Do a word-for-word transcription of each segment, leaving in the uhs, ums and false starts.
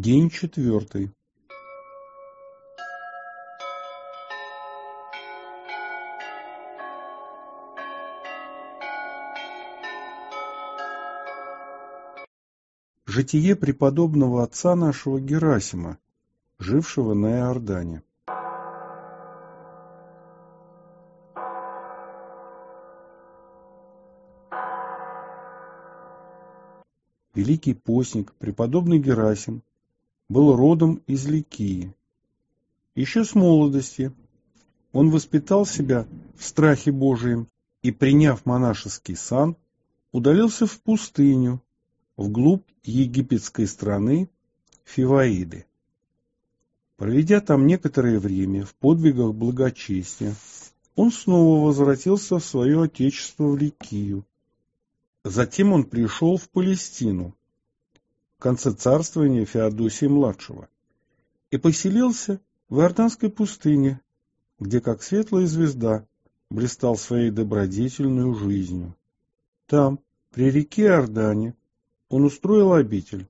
День четвертый. Житие преподобного отца нашего Герасима, жившего на Иордане. Великий постник, преподобный Герасим, был родом из Ликии. Еще с молодости он воспитал себя в страхе Божием и, приняв монашеский сан, удалился в пустыню, вглубь египетской страны Фиваиды. Проведя там некоторое время в подвигах благочестия, он снова возвратился в свое отечество в Ликию. Затем он пришел в Палестину, в конце царствования Феодосия-младшего, и поселился в Иорданской пустыне, где, как светлая звезда, блистал своей добродетельной жизнью. Там, при реке Иордане, он устроил обитель.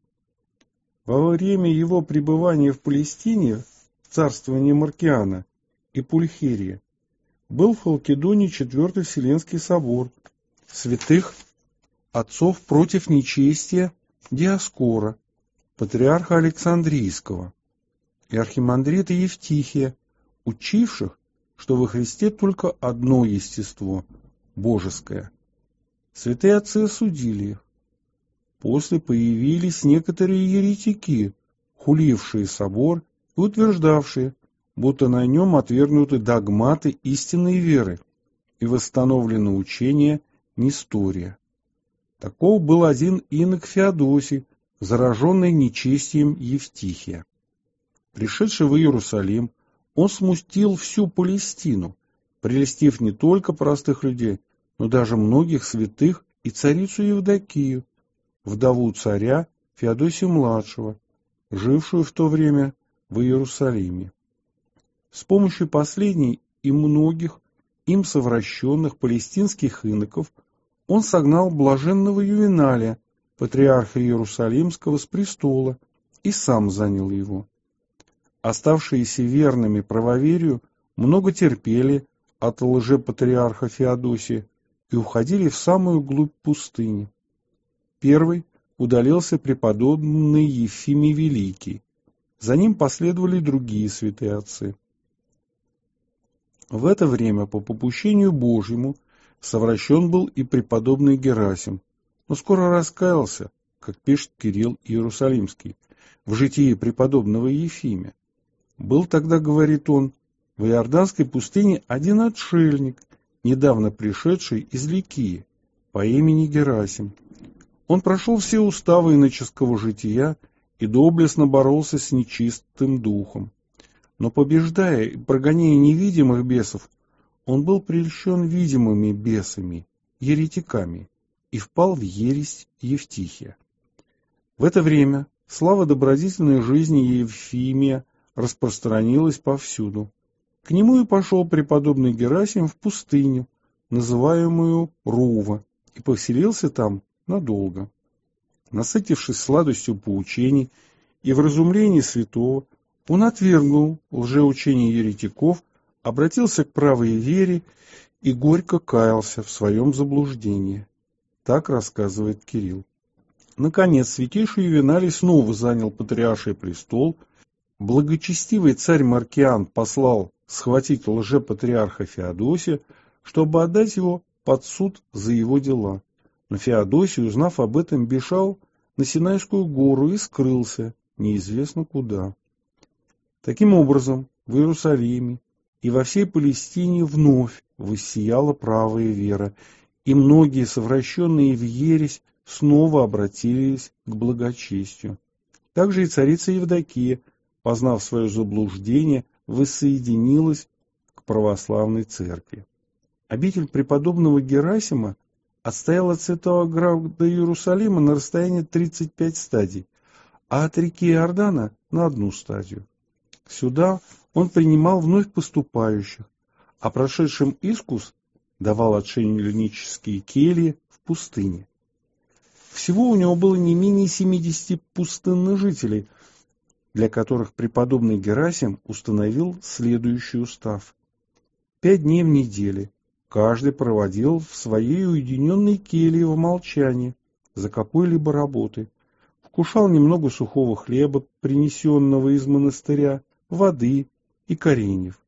Во время его пребывания в Палестине, в царствовании Маркиана и Пульхерия, был в Халкидоне Четвертый Вселенский собор святых отцов против нечестия Диоскора, патриарха Александрийского, и архимандрита Евтихия, учивших, что во Христе только одно естество – божеское. Святые отцы осудили их. После появились некоторые еретики, хулившие собор и утверждавшие, будто на нем отвергнуты догматы истинной веры и восстановлено учение Нестория. Таков был один инок Феодосий, зараженный нечестием Евтихия. Пришедший в Иерусалим, он смутил всю Палестину, прельстив не только простых людей, но даже многих святых и царицу Евдокию, вдову царя Феодосия-младшего, жившую в то время в Иерусалиме. С помощью последней и многих им совращенных палестинских иноков он согнал блаженного Ювеналия, патриарха Иерусалимского, с престола и сам занял его. Оставшиеся верными правоверию много терпели от лжепатриарха Феодосия и уходили в самую глубь пустыни. Первый удалился преподобный Ефимий Великий. За ним последовали другие святые отцы. В это время по попущению Божьему совращен был и преподобный Герасим, но скоро раскаялся, как пишет Кирилл Иерусалимский, в житии преподобного Ефимия. Был тогда, говорит он, в Иорданской пустыне один отшельник, недавно пришедший из Ликии, по имени Герасим. Он прошел все уставы иноческого жития и доблестно боролся с нечистым духом. Но, побеждая и прогоняя невидимых бесов, он был прельщен видимыми бесами, еретиками, и впал в ересь Евтихия. В это время слава добродетельной жизни Ефимия распространилась повсюду. К нему и пошел преподобный Герасим в пустыню, называемую Рува, и поселился там надолго. Насытившись сладостью поучений и вразумлений святого, он отвергнул лжеучение еретиков, обратился к правой вере и горько каялся в своем заблуждении. Так рассказывает Кирилл. Наконец, святейший Ювеналий снова занял патриарший престол. Благочестивый царь Маркиан послал схватить лжепатриарха Феодосия, чтобы отдать его под суд за его дела. Но Феодосий, узнав об этом, бежал на Синайскую гору и скрылся неизвестно куда. Таким образом, в Иерусалиме и во всей Палестине вновь воссияла правая вера, и многие, совращенные в ересь, снова обратились к благочестию. Также и царица Евдокия, познав свое заблуждение, воссоединилась к православной церкви. Обитель преподобного Герасима отстояла от святого града Иерусалима на расстоянии тридцать пять стадий, а от реки Иордана на одну стадию. Сюда он принимал вновь поступающих, а прошедшим искус давал отшельнические кельи в пустыне. Всего у него было не менее семидесяти пустынных жителей, для которых преподобный Герасим установил следующий устав. Пять дней в неделе каждый проводил в своей уединенной келье в молчании, за какой-либо работой, вкушал немного сухого хлеба, принесенного из монастыря, воды и кореньев.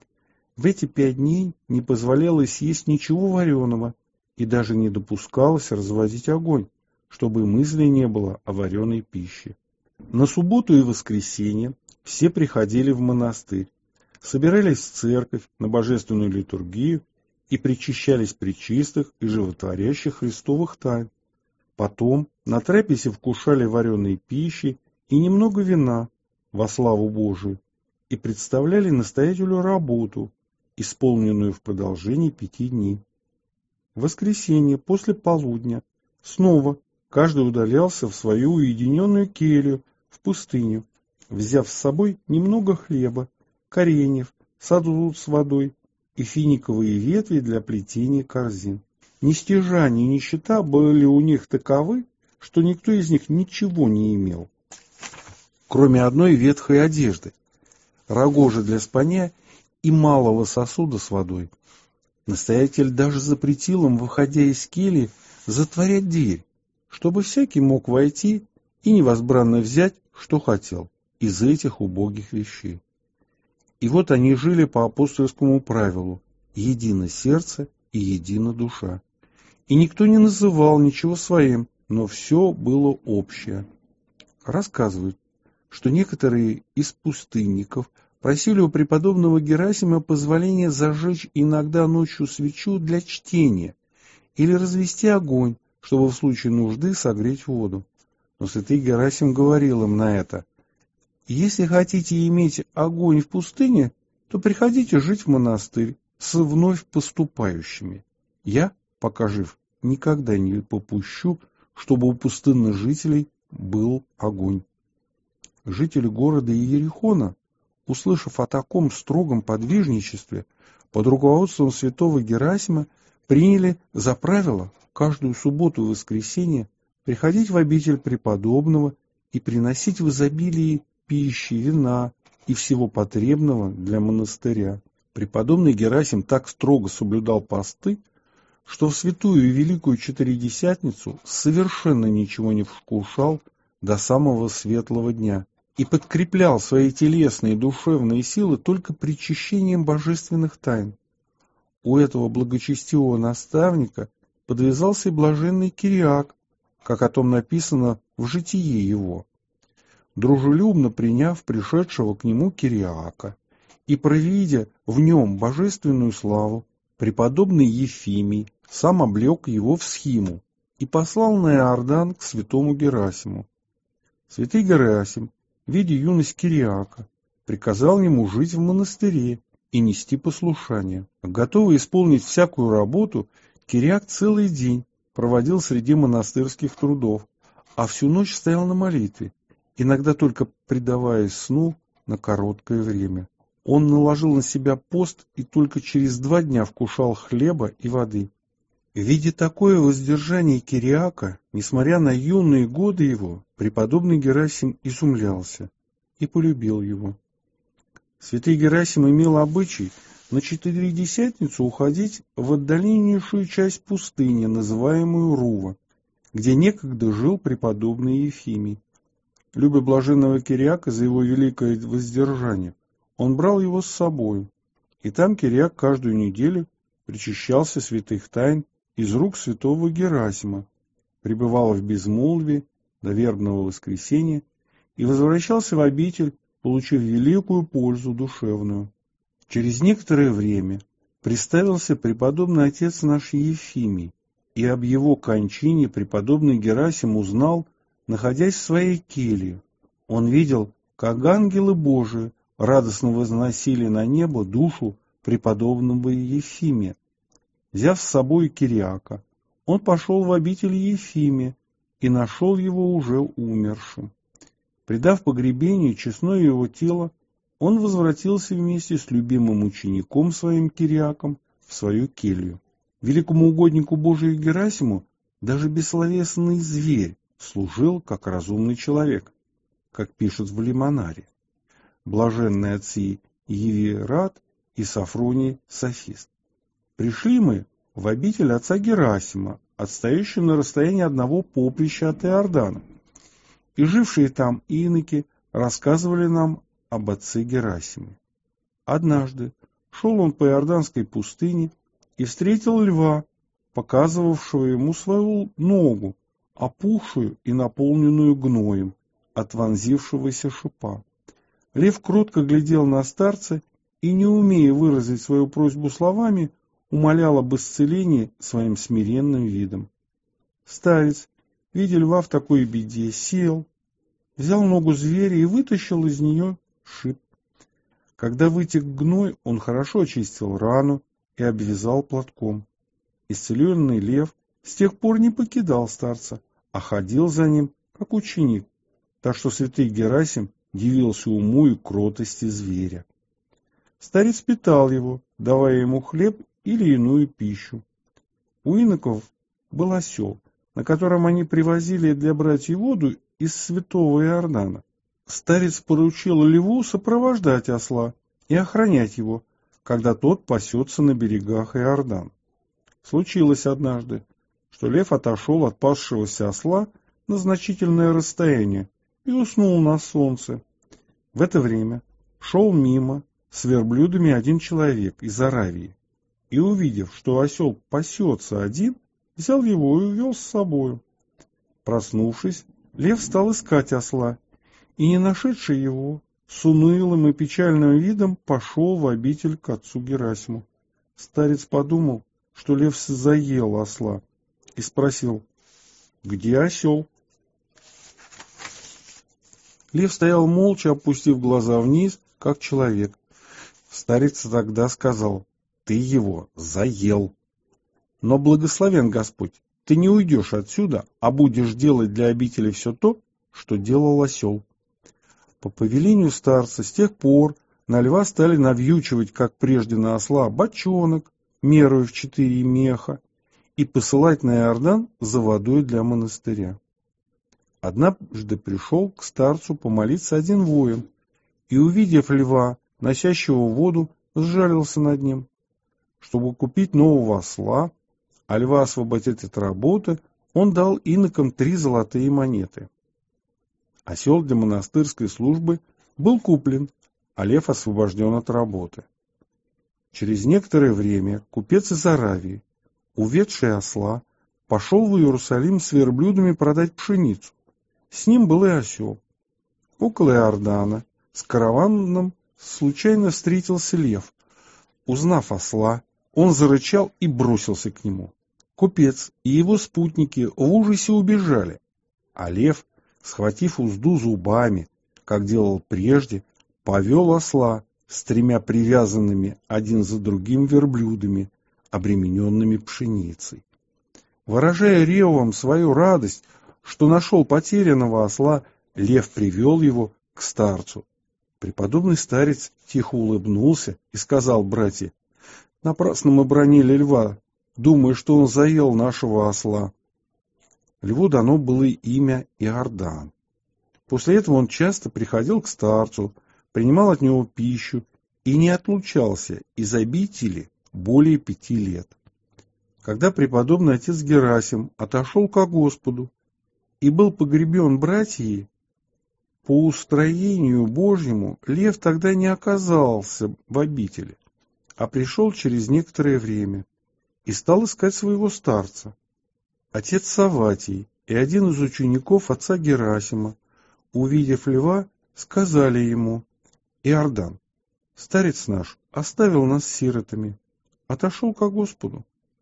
В эти пять дней не позволялось есть ничего вареного и даже не допускалось разводить огонь, чтобы мысли не было о вареной пище. На субботу и воскресенье все приходили в монастырь, собирались в церковь на божественную литургию и причащались пречистых и животворящих христовых тайн. Потом на трапезе вкушали вареной пищи и немного вина во славу Божию и представляли настоятелю работу, исполненную в продолжении пяти дней. В воскресенье после полудня снова каждый удалялся в свою уединенную келью в пустыню, взяв с собой немного хлеба, кореньев, сосуд с водой и финиковые ветви для плетения корзин. Ни стяжа, ни нищета были у них таковы, что никто из них ничего не имел, кроме одной ветхой одежды, рогожи для спанья и малого сосуда с водой. Настоятель даже запретил им, выходя из кельи, затворять дверь, чтобы всякий мог войти и невозбранно взять, что хотел, из этих убогих вещей. И вот они жили по апостольскому правилу: едино сердце и едина душа. И никто не называл ничего своим, но все было общее. Рассказывают, что некоторые из пустынников просили у преподобного Герасима позволения зажечь иногда ночью свечу для чтения или развести огонь, чтобы в случае нужды согреть воду. Но святый Герасим говорил им на это: «Если хотите иметь огонь в пустыне, то приходите жить в монастырь с вновь поступающими. Я, пока жив, никогда не попущу, чтобы у пустынных жителей был огонь». Жители города Иерихона, услышав о таком строгом подвижничестве, под руководством святого Герасима приняли за правило каждую субботу и воскресенье приходить в обитель преподобного и приносить в изобилии пищи, вина и всего потребного для монастыря. Преподобный Герасим так строго соблюдал посты, что в святую и великую Четыредесятницу совершенно ничего не вкушал до самого светлого дня и подкреплял свои телесные и душевные силы только причащением божественных тайн. У этого благочестивого наставника подвязался и блаженный Кириак, как о том написано в житие его. Дружелюбно приняв пришедшего к нему Кириака и провидя в нем божественную славу, преподобный Ефимий сам облег его в схиму и послал на Иордан к святому Герасиму. Святый Герасим, видя юность Кириака, приказал ему жить в монастыре и нести послушание. Готовый исполнить всякую работу, Кириак целый день проводил среди монастырских трудов, а всю ночь стоял на молитве, иногда только предаваясь сну на короткое время. Он наложил на себя пост и только через два дня вкушал хлеба и воды. Видя такое воздержание Кириака, несмотря на юные годы его, преподобный Герасим изумлялся и полюбил его. Святый Герасим имел обычай на Четыредесятницу уходить в отдаленнейшую часть пустыни, называемую Рува, где некогда жил преподобный Ефимий. Любя блаженного Кириака за его великое воздержание, он брал его с собой, и там Кириак каждую неделю причащался святых тайн из рук святого Герасима, пребывал в безмолвии до вербного воскресенья и возвращался в обитель, получив великую пользу душевную. Через некоторое время представился преподобный отец наш Ефимий, и об его кончине преподобный Герасим узнал, находясь в своей келье. Он видел, как ангелы Божии радостно возносили на небо душу преподобного Ефимия. Взяв с собой Кириака, он пошел в обитель Ефимия и нашел его уже умершим. Предав погребению честное его тело, он возвратился вместе с любимым учеником своим Кириаком в свою келью. Великому угоднику Божию Герасиму даже бессловесный зверь служил как разумный человек. как пишут в Лимонаре. Блаженные отцы Евират и Софроний Софист. Пришли мы в обитель отца Герасима, отстоящую на расстоянии одного поприща от Иордана. И жившие там иноки рассказывали нам об отце Герасиме. Однажды шел он по Иорданской пустыне и встретил льва, показывавшего ему свою ногу, опухшую и наполненную гноем от вонзившегося шипа. Лев кротко глядел на старца и, не умея выразить свою просьбу словами, умолял об исцелении своим смиренным видом. Старец, видя льва в такой беде, сел, взял ногу зверя и вытащил из нее шип. Когда вытек гной, он хорошо очистил рану и обвязал платком. Исцеленный лев с тех пор не покидал старца, а ходил за ним, как ученик, так что святый Герасим дивился уму и кротости зверя. Старец питал его, давая ему хлеб или иную пищу. У иноков был осел, на котором они привозили для братьев воду из святого Иордана. Старец поручил льву сопровождать осла и охранять его, когда тот пасется на берегах Иордана. Случилось однажды, что лев отошел от пасшегося осла на значительное расстояние и уснул на солнце. В это время шел мимо с верблюдами один человек из Аравии, и, увидев, что осел пасется один, взял его и увел с собою. Проснувшись, лев стал искать осла, и, не нашедший его, с унылым и печальным видом пошел в обитель к отцу Герасиму. Старец подумал, что лев заел осла, и спросил: «Где осел?» Лев стоял молча, опустив глаза вниз, как человек. Старец тогда сказал: «Ты его заел. Но благословен Господь, ты не уйдешь отсюда, а будешь делать для обители все то, что делал осел». По повелению старца с тех пор на льва стали навьючивать, как прежде на осла, бочонок, мерою в четыре меха, и посылать на Иордан за водой для монастыря. Однажды пришел к старцу помолиться один воин, и, увидев льва, носящего воду, сжалился над ним. Чтобы купить нового осла, а льва освободить от работы, он дал инокам три золотые монеты. Осел для монастырской службы был куплен, а лев освобожден от работы. Через некоторое время купец из Аравии, уведший осла, пошел в Иерусалим с верблюдами продать пшеницу. С ним был и осел. Около Иордана с караваном случайно встретился лев. Узнав осла, он зарычал и бросился к нему. Купец и его спутники в ужасе убежали, а лев, схватив узду зубами, как делал прежде, повел осла с тремя привязанными один за другим верблюдами, обремененными пшеницей. Выражая ревом свою радость, что нашел потерянного осла, лев привел его к старцу. Преподобный старец тихо улыбнулся и сказал: «Братья, напрасно мы бранили льва, думая, что он заел нашего осла». Льву дано было имя Иордан. После этого он часто приходил к старцу, принимал от него пищу и не отлучался из обители более пяти лет. Когда преподобный отец Герасим отошел ко Господу и был погребен братьями, по устроению Божьему лев тогда не оказался в обители, а пришел через некоторое время и стал искать своего старца. Отец Савватий и один из учеников отца Герасима, увидев льва, сказали ему: «Иордан, старец наш оставил нас сиротами, отошел ко Господу».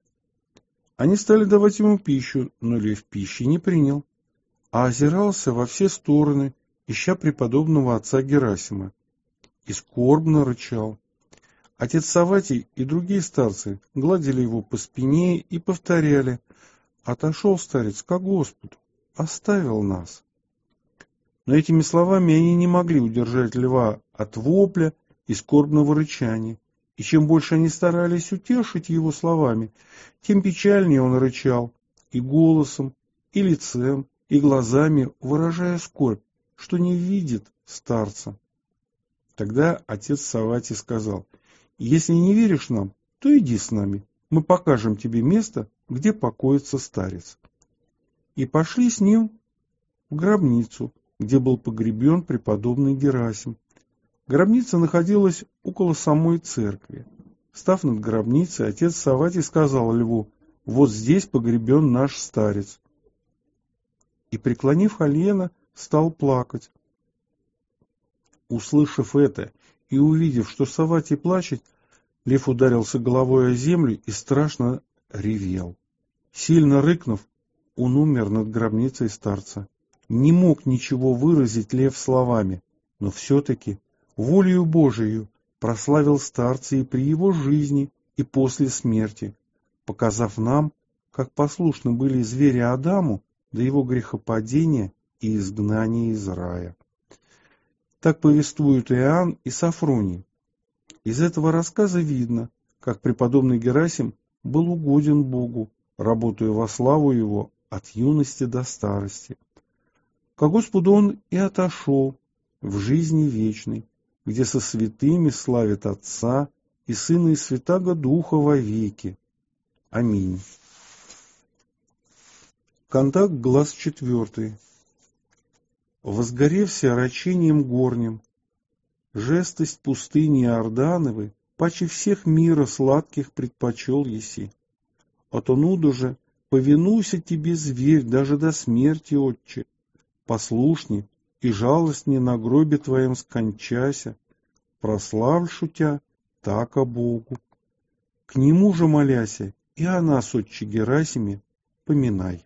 Они стали давать ему пищу, но лев пищи не принял, а озирался во все стороны, ища преподобного отца Герасима, и скорбно рычал. Отец Савватий и другие старцы гладили его по спине и повторяли: «Отошел старец ко Господу, оставил нас». Но этими словами они не могли удержать льва от вопля и скорбного рычания, и чем больше они старались утешить его словами, тем печальнее он рычал, и голосом, и лицем, и глазами выражая скорбь, что не видит старца. Тогда отец Савватий сказал: если не веришь нам, то иди с нами, мы покажем тебе место, где покоится старец. И пошли с ним в гробницу, где был погребен преподобный Герасим. Гробница находилась около самой церкви. Став над гробницей, отец Савватий сказал льву: вот здесь погребен наш старец. И, преклонив колено, стал плакать. Услышав это и увидев, что Савватий плачет, лев ударился головой о землю и страшно ревел. Сильно рыкнув, он умер над гробницей старца. Не мог ничего выразить лев словами, но все-таки волею Божию прославил старца и при его жизни, и после смерти, показав нам, как послушны были звери Адаму до его грехопадения и изгнания из рая. Так повествуют Иоанн и Софроний. Из этого рассказа видно, как преподобный Герасим был угоден Богу, работая во славу его от юности до старости. Ко Господу он и отошел в жизни вечной, где со святыми славит Отца и Сына и Святаго Духа вовеки. Аминь. Контакт глаз четвертый. Возгоревся рачением горним, жестость пустыни Иордановой паче всех мира сладких предпочел еси. От онуду же повинуйся тебе, зверь, даже до смерти, отче, послушни и жалостни на гробе твоем скончася, прославлю тя так о Богу. К нему же моляся, и о нас, отче Герасиме, поминай.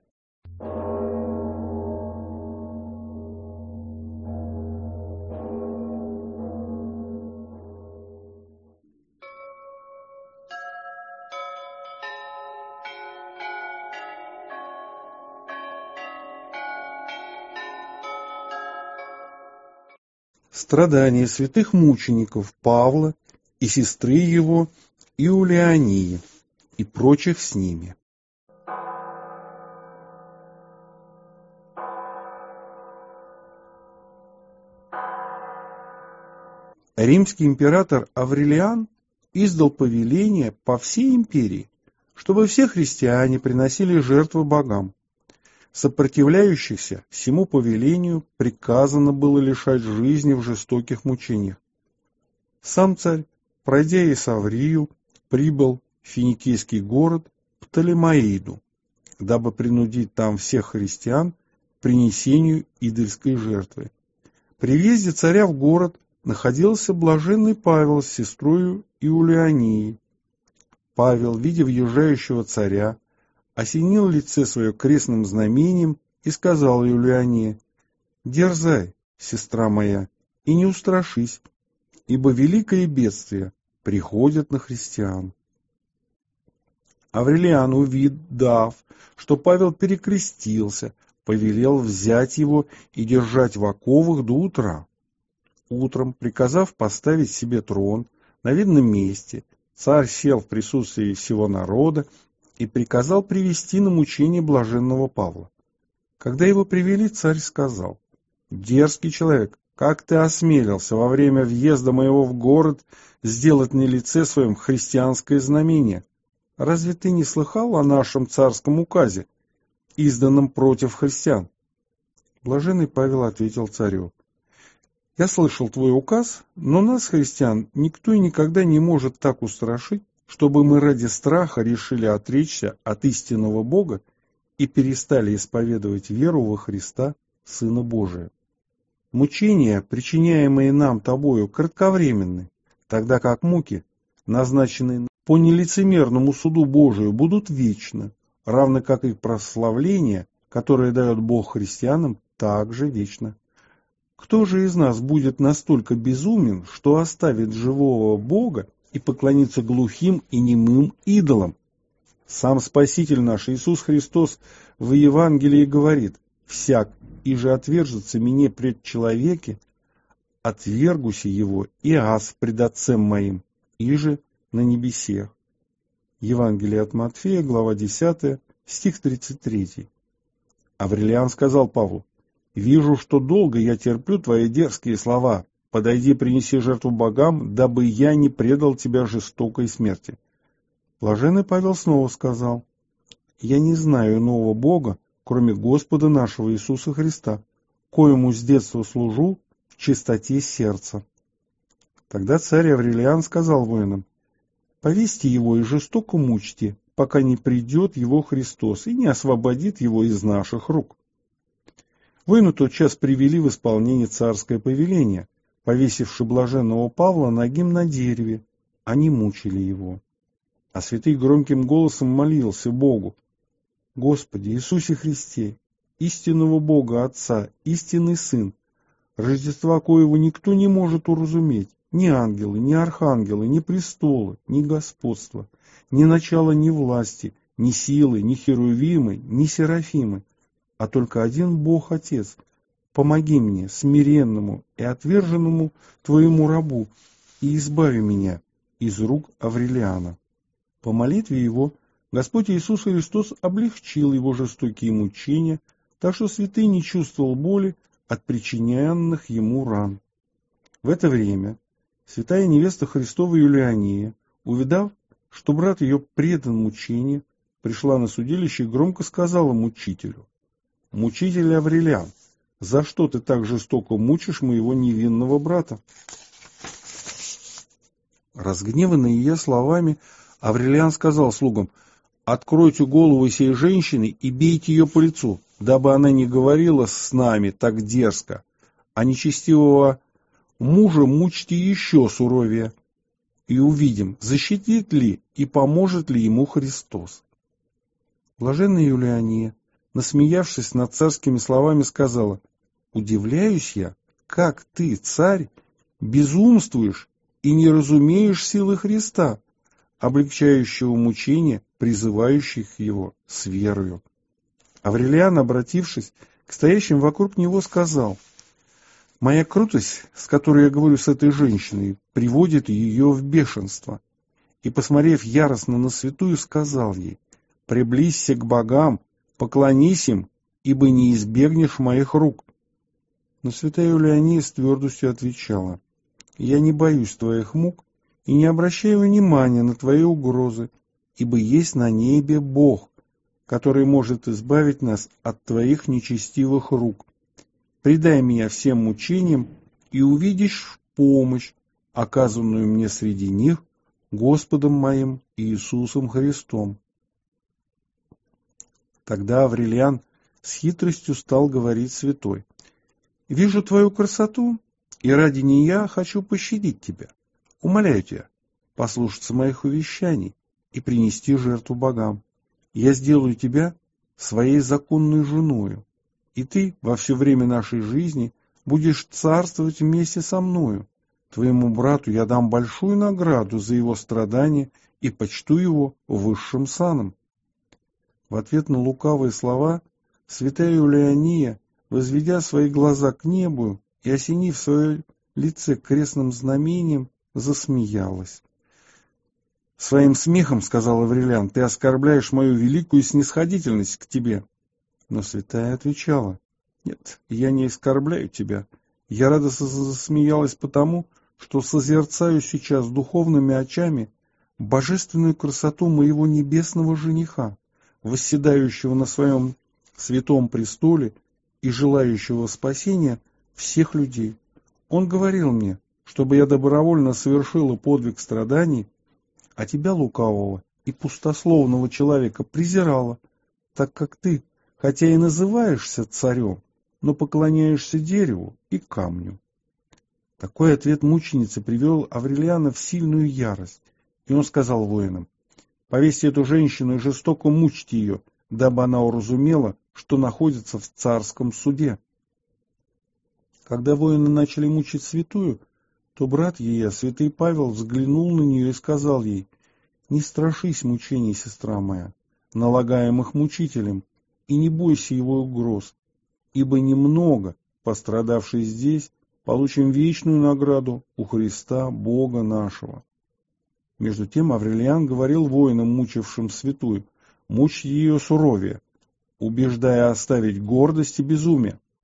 Страдания святых мучеников Павла и сестры его Иулиании и прочих с ними. Римский император Аврелиан издал повеление по всей империи, чтобы все христиане приносили жертвы богам. Сопротивляющихся всему повелению приказано было лишать жизни в жестоких мучениях. Сам царь, пройдя Исаврию, прибыл в финикийский город Птолемаиду, дабы принудить там всех христиан к принесению идольской жертвы. При въезде царя в город находился блаженный Павел с сестрою Иулианией. Павел, видя въезжающего царя, осенил лице свое крестным знамением и сказал Иулиании: «Дерзай, сестра моя, и не устрашись, ибо великое бедствие приходит на христиан». Аврелиан, увидав, что Павел перекрестился, повелел взять его и держать в оковах до утра. Утром, приказав поставить себе трон на видном месте, царь сел в присутствии всего народа и приказал привести на мучение блаженного Павла. Когда его привели, царь сказал: «Дерзкий человек, как ты осмелился во время въезда моего в город сделать на лице своем христианское знамение? Разве ты не слыхал о нашем царском указе, изданном против христиан?» Блаженный Павел ответил царю: «Я слышал твой указ, но нас, христиан, никто и никогда не может так устрашить, чтобы мы ради страха решили отречься от истинного Бога и перестали исповедовать веру во Христа, Сына Божия. Мучения, причиняемые нам тобою, кратковременны, тогда как муки, назначенные по нелицемерному суду Божию, будут вечно, равно как и прославление, которое дает Бог христианам, также вечно. Кто же из нас будет настолько безумен, что оставит живого Бога и поклониться глухим и немым идолам? Сам Спаситель наш Иисус Христос в Евангелии говорит: «Всяк, и же отвержется мне пред человеке, отвергуся его и аз пред Отцем моим, и же на небесех». Евангелие от Матфея, глава десятая, стих тридцать третий. Аврелиан сказал Павлу: Вижу, что долго я терплю твои дерзкие слова. Подойди, принеси жертву богам, дабы я не предал тебя жестокой смерти. Блаженный Павел снова сказал: я не знаю иного Бога, кроме Господа нашего Иисуса Христа, коему с детства служу в чистоте сердца. Тогда царь Аврелиан сказал воинам: повесьте его и жестоко мучьте, пока не придет его Христос и не освободит его из наших рук. Воины тотчас привели в исполнение царское повеление, повесивши блаженного Павла нагим на дереве. Они мучили его. А святый громким голосом молился Богу: Господи Иисусе Христе, истинного Бога Отца, истинный Сын, Рождества коего никто не может уразуметь, ни ангелы, ни архангелы, ни престолы, ни господства, ни начала, ни власти, ни силы, ни херувимы, ни серафимы, а только один Бог Отец. Помоги мне, смиренному и отверженному твоему рабу, и избави меня из рук Аврелиана. По молитве его Господь Иисус Христос облегчил его жестокие мучения, так что святый не чувствовал боли от причиненных ему ран. В это время святая невеста Христова Юлиания, увидав, что брат ее предан мучению, пришла на судилище и громко сказала мучителю: «Мучитель Аврелиан, за что ты так жестоко мучишь моего невинного брата?» Разгневанный ее словами, Аврелиан сказал слугам: «Откройте голову сей женщины и бейте ее по лицу, дабы она не говорила с нами так дерзко, а нечестивого мужа мучьте еще суровее, и увидим, защитит ли и поможет ли ему Христос». Блаженная Юлиания, насмеявшись над царскими словами, сказала: «Удивляюсь я, как ты, царь, безумствуешь и не разумеешь силы Христа, облегчающего мучения, призывающих его с верою». Аврелиан, обратившись к стоящим вокруг него, сказал: «Моя крутость, с которой я говорю с этой женщиной, приводит ее в бешенство». И, посмотрев яростно на святую, сказал ей: «Приблизься к богам, поклонись им, ибо не избегнешь моих рук». Но святая Юлиания с твердостью отвечала: «Я не боюсь твоих мук и не обращаю внимания на твои угрозы, ибо есть на небе Бог, который может избавить нас от твоих нечестивых рук. Предай меня всем мучениям, и увидишь помощь, оказанную мне среди них Господом моим Иисусом Христом». Тогда Аврелиан с хитростью стал говорить святой: «Вижу твою красоту, и ради нее хочу пощадить тебя. Умоляю тебя послушаться моих увещаний и принести жертву богам. Я сделаю тебя своей законной женою, и ты во все время нашей жизни будешь царствовать вместе со мною. Твоему брату я дам большую награду за его страдания и почту его высшим саном». В ответ на лукавые слова святая Юлиания, возведя свои глаза к небу и осенив свое лице крестным знамением, засмеялась. «Своим смехом, — сказал Аврелиан, — ты оскорбляешь мою великую снисходительность к тебе». Но святая отвечала: «Нет, я не оскорбляю тебя. Я радостно засмеялась потому, что созерцаю сейчас духовными очами божественную красоту моего небесного жениха, восседающего на своем святом престоле и желающего спасения всех людей. Он говорил мне, чтобы я добровольно совершила подвиг страданий, а тебя, лукавого и пустословного человека, презирала, так как ты, хотя и называешься царем, но поклоняешься дереву и камню». Такой ответ мученицы привел Аврелиана в сильную ярость, и он сказал воинам: «Повесьте эту женщину и жестоко мучьте ее, дабы она уразумела, что находится в царском суде». Когда воины начали мучить святую, то брат ее, святый Павел, взглянул на нее и сказал ей: «Не страшись мучений, сестра моя, налагаемых мучителем, и не бойся его угроз, ибо немного, пострадавший здесь, получим вечную награду у Христа Бога нашего». Между тем Аврелиан говорил воинам, мучившим святую: «Мучьте ее суровее, убеждая оставить гордость и безумие».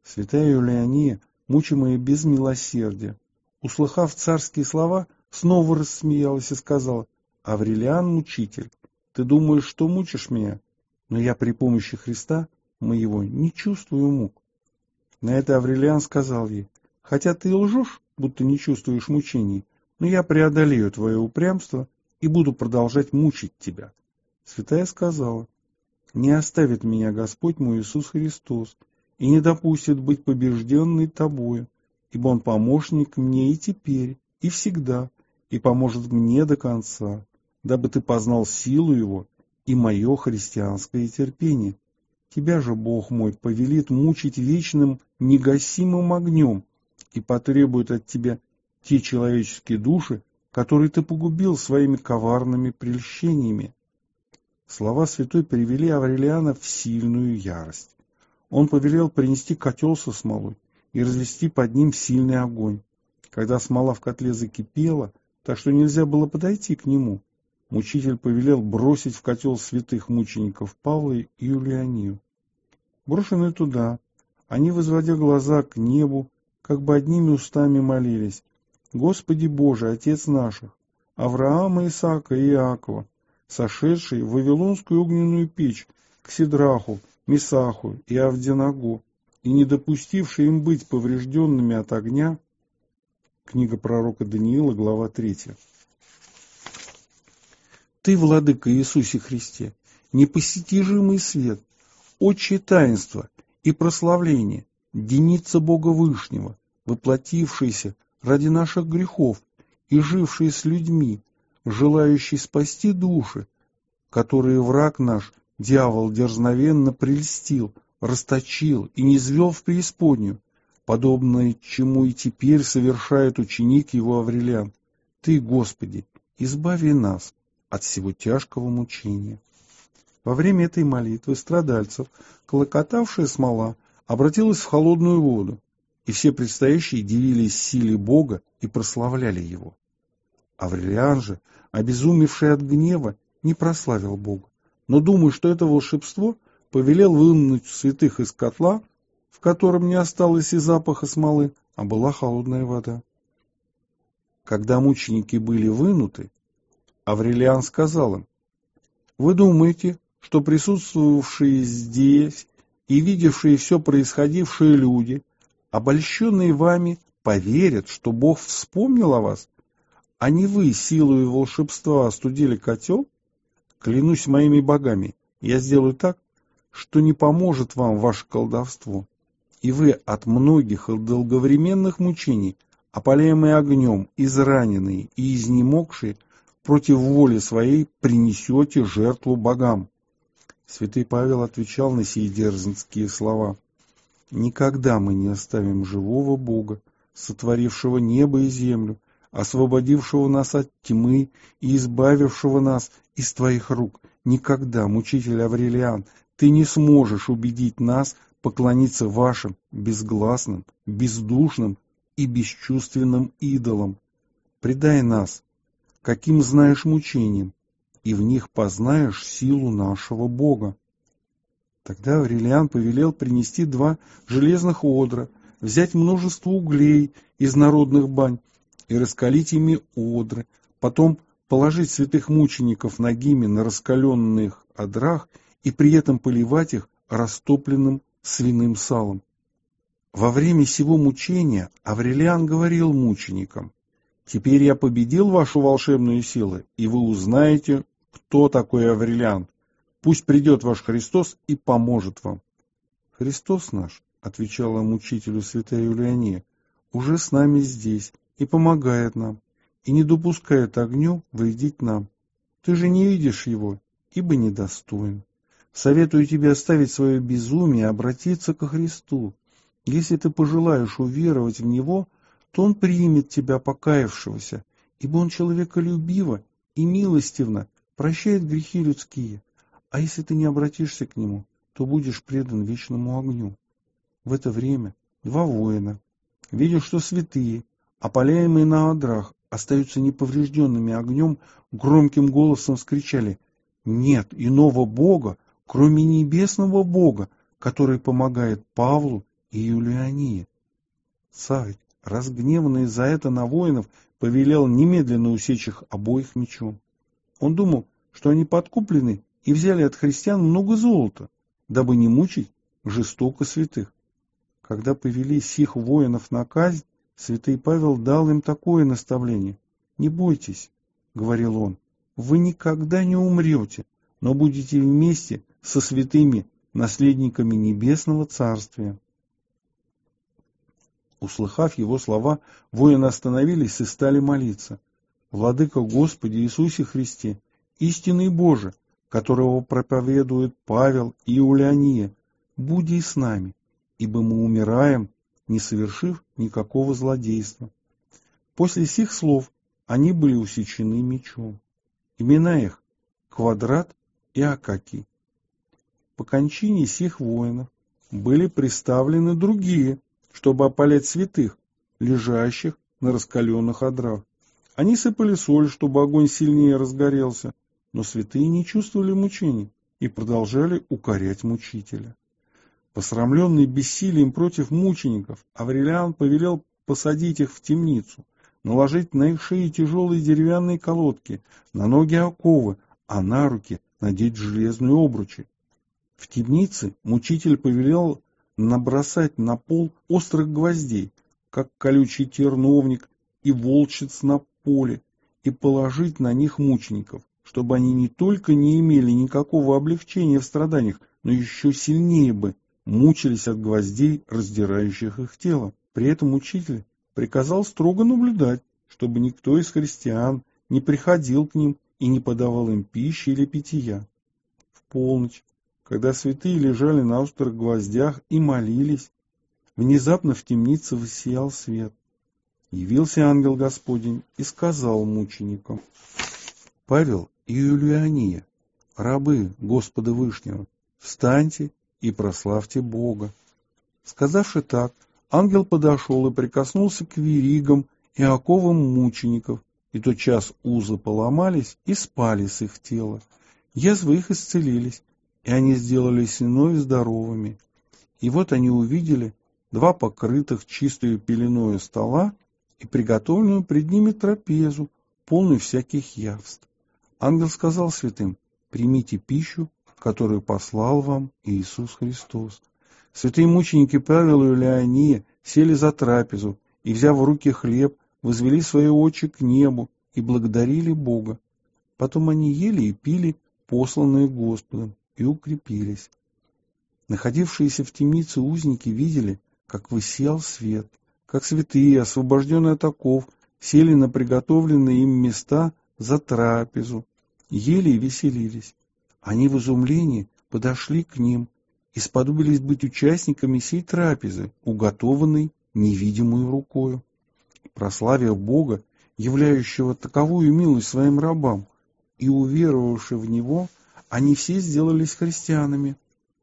Святая Юлиания, мучимая без милосердия, услыхав царские слова, снова рассмеялась и сказала: «Аврелиан, мучитель, ты думаешь, что мучишь меня, но я при помощи Христа моего не чувствую мук». На это Аврелиан сказал ей: «Хотя ты и лжешь, будто не чувствуешь мучений, но я преодолею твое упрямство и буду продолжать мучить тебя». Святая сказала: «Не оставит меня Господь мой Иисус Христос и не допустит быть побежденной тобою, ибо Он помощник мне и теперь, и всегда, и поможет мне до конца, дабы ты познал силу Его и мое христианское терпение. Тебя же Бог мой повелит мучить вечным негасимым огнем и потребует от тебя те человеческие души, которые ты погубил своими коварными прельщениями». Слова святой привели Аврелиана в сильную ярость. Он повелел принести котел со смолой и развести под ним сильный огонь. Когда смола в котле закипела, так что нельзя было подойти к нему, мучитель повелел бросить в котел святых мучеников Павла и Юлианию. Брошенные туда, они, возводя глаза к небу, как бы одними устами молились: «Господи Боже, Отец наших, Авраама, Исаака и Иакова, сошедший в Вавилонскую огненную печь к Сидраху, Месаху и Авденагу, и не допустивший им быть поврежденными от огня». Книга пророка Даниила, глава третья. Ты, Владыка Иисусе Христе, непостижимый свет, отчее таинства и прославление, деница Бога Вышнего, воплотившийся ради наших грехов и живший с людьми, желающий спасти души, которые враг наш, дьявол, дерзновенно прельстил, расточил и низвел в преисподнюю, подобное чему и теперь совершает ученик его Аврелиан. Ты, Господи, избави нас от всего тяжкого мучения. Во время этой молитвы страдальцев клокотавшая смола обратилась в холодную воду, и все предстоящие дивились силе Бога и прославляли Его. Аврелиан же, обезумевший от гнева, не прославил Бога, но, думая, что это волшебство, повелел вынуть святых из котла, в котором не осталось и запаха смолы, а была холодная вода. Когда мученики были вынуты, Аврелиан сказал им: «Вы думаете, что присутствовавшие здесь и видевшие все происходившее люди, обольщенные вами, поверят, что Бог вспомнил о вас, а не вы силой волшебства остудили котел? Клянусь моими богами, я сделаю так, что не поможет вам ваше колдовство, и вы от многих и долговременных мучений, опаляемые огнем, израненные и изнемогшие, против воли своей принесете жертву богам». Святый Павел отвечал на сии дерзкие слова: «Никогда мы не оставим живого Бога, сотворившего небо и землю, освободившего нас от тьмы и избавившего нас из твоих рук. Никогда, мучитель Аврелиан, ты не сможешь убедить нас поклониться вашим безгласным, бездушным и бесчувственным идолам. Предай нас, каким знаешь мучениям, и в них познаешь силу нашего Бога». Тогда Аврелиан повелел принести два железных одра, взять множество углей из народных бань и раскалить ими одры, потом положить святых мучеников нагими на раскаленных одрах и при этом поливать их растопленным свиным салом. Во время сего мучения Аврелиан говорил мученикам: «Теперь я победил вашу волшебную силу, и вы узнаете, кто такой Аврелиан. Пусть придет ваш Христос и поможет вам». «Христос наш, — отвечала мучителю святая Юлиания, — уже с нами здесь и помогает нам, и не допускает огню вредить нам. Ты же не видишь его, ибо недостоин. Советую тебе оставить свое безумие и обратиться ко Христу. Если ты пожелаешь уверовать в Него, то Он примет тебя, покаявшегося, ибо Он человеколюбиво и милостивно прощает грехи людские. А если ты не обратишься к Нему, то будешь предан вечному огню». В это время два воина, видя, что святые, опаляемые на одрах, остаются неповрежденными огнем, громким голосом вскричали: «Нет иного Бога, кроме небесного Бога, который помогает Павлу и Юлиания. Царь, разгневанный за это на воинов, повелел немедленно усечь их обоих мечом. Он думал, что они подкуплены и взяли от христиан много золота, дабы не мучить жестоко святых. Когда повели сих воинов на казнь, святый Павел дал им такое наставление. «Не бойтесь», — говорил он, — «вы никогда не умрете, но будете вместе со святыми наследниками Небесного Царствия». Услыхав его слова, воины остановились и стали молиться. «Владыка Господи Иисусе Христе, истинный Боже, которого проповедует Павел и Юлиания, буди с нами, ибо мы умираем, не совершив никакого злодейства». После сих слов они были усечены мечом. Имена их — Квадрат и Акакий. По кончине сих воинов были приставлены другие, чтобы опалять святых, лежащих на раскаленных одрах. Они сыпали соль, чтобы огонь сильнее разгорелся, но святые не чувствовали мучений и продолжали укорять мучителя. Посрамленный бессилием против мучеников, Аврелиан повелел посадить их в темницу, наложить на их шеи тяжелые деревянные колодки, на ноги оковы, а на руки надеть железные обручи. В темнице мучитель повелел набросать на пол острых гвоздей, как колючий терновник и волчиц на поле, и положить на них мучеников, чтобы они не только не имели никакого облегчения в страданиях, но еще сильнее бы мучились от гвоздей, раздирающих их тело. При этом учитель приказал строго наблюдать, чтобы никто из христиан не приходил к ним и не подавал им пищи или питья. В полночь, когда святые лежали на острых гвоздях и молились, внезапно в темнице воссиял свет. Явился ангел Господень и сказал мученикам: «Павел и Юлиания, рабы Господа Вышнего, встаньте и прославьте Бога». Сказавши так, ангел подошел и прикоснулся к веригам и оковам мучеников, и тотчас узы поломались и спали с их тела. Язвы их исцелились, и они сделались вновь здоровыми. И вот они увидели два покрытых чистою пеленою стола и приготовленную пред ними трапезу, полную всяких явств. Ангел сказал святым: «Примите пищу, которую послал вам Иисус Христос». Святые мученики Павел и Юлиания сели за трапезу и, взяв в руки хлеб, возвели свои очи к небу и благодарили Бога. Потом они ели и пили, посланные Господом, и укрепились. Находившиеся в темнице узники видели, как воссиял свет, как святые, освобожденные от оков, сели на приготовленные им места за трапезу, ели и веселились. Они в изумлении подошли к ним и сподобились быть участниками сей трапезы, уготованной невидимой рукою. Прославив Бога, являющего таковую милость своим рабам, и уверовавши в Него, они все сделались христианами.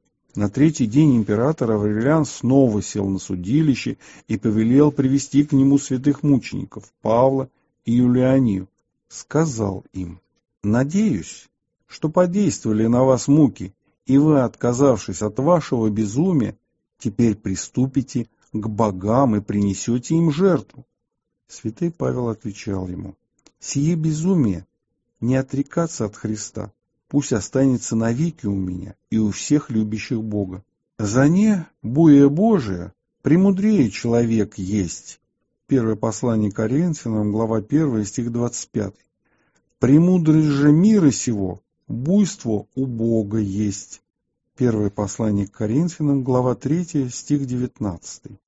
На третий день император Аврелиан снова сел на судилище и повелел привести к нему святых мучеников Павла и Юлианию. Сказал им: «Надеюсь, что подействовали на вас муки, и вы, отказавшись от вашего безумия, теперь приступите к богам и принесете им жертву». Святой Павел отвечал ему: «Сие безумие не отрекаться от Христа, пусть останется навеки у меня и у всех любящих Бога. За не, буя Божия, премудрее человек есть». Первое послание Коринфянам, глава первая, стих двадцать пятый. «Премудрость же мира сего, буйство у Бога есть». Первое послание к Коринфянам, глава третья, стих девятнадцатый.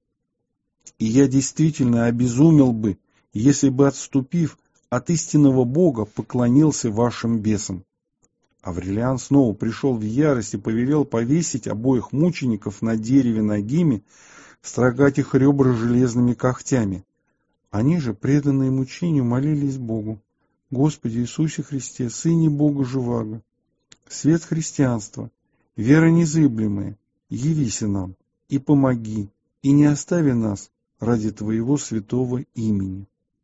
«И я действительно обезумел бы, если бы, отступив от истинного Бога, поклонился вашим бесам». Аврелиан снова пришел в ярость и повелел повесить обоих мучеников на дереве нагими, строгать их ребра железными когтями. Они же, преданные мучению, молились Богу: «Господи Иисусе Христе, Сыне Бога живаго, свет христианства, вера незыблемая, явися нам и помоги, и не остави нас ради Твоего святого имени».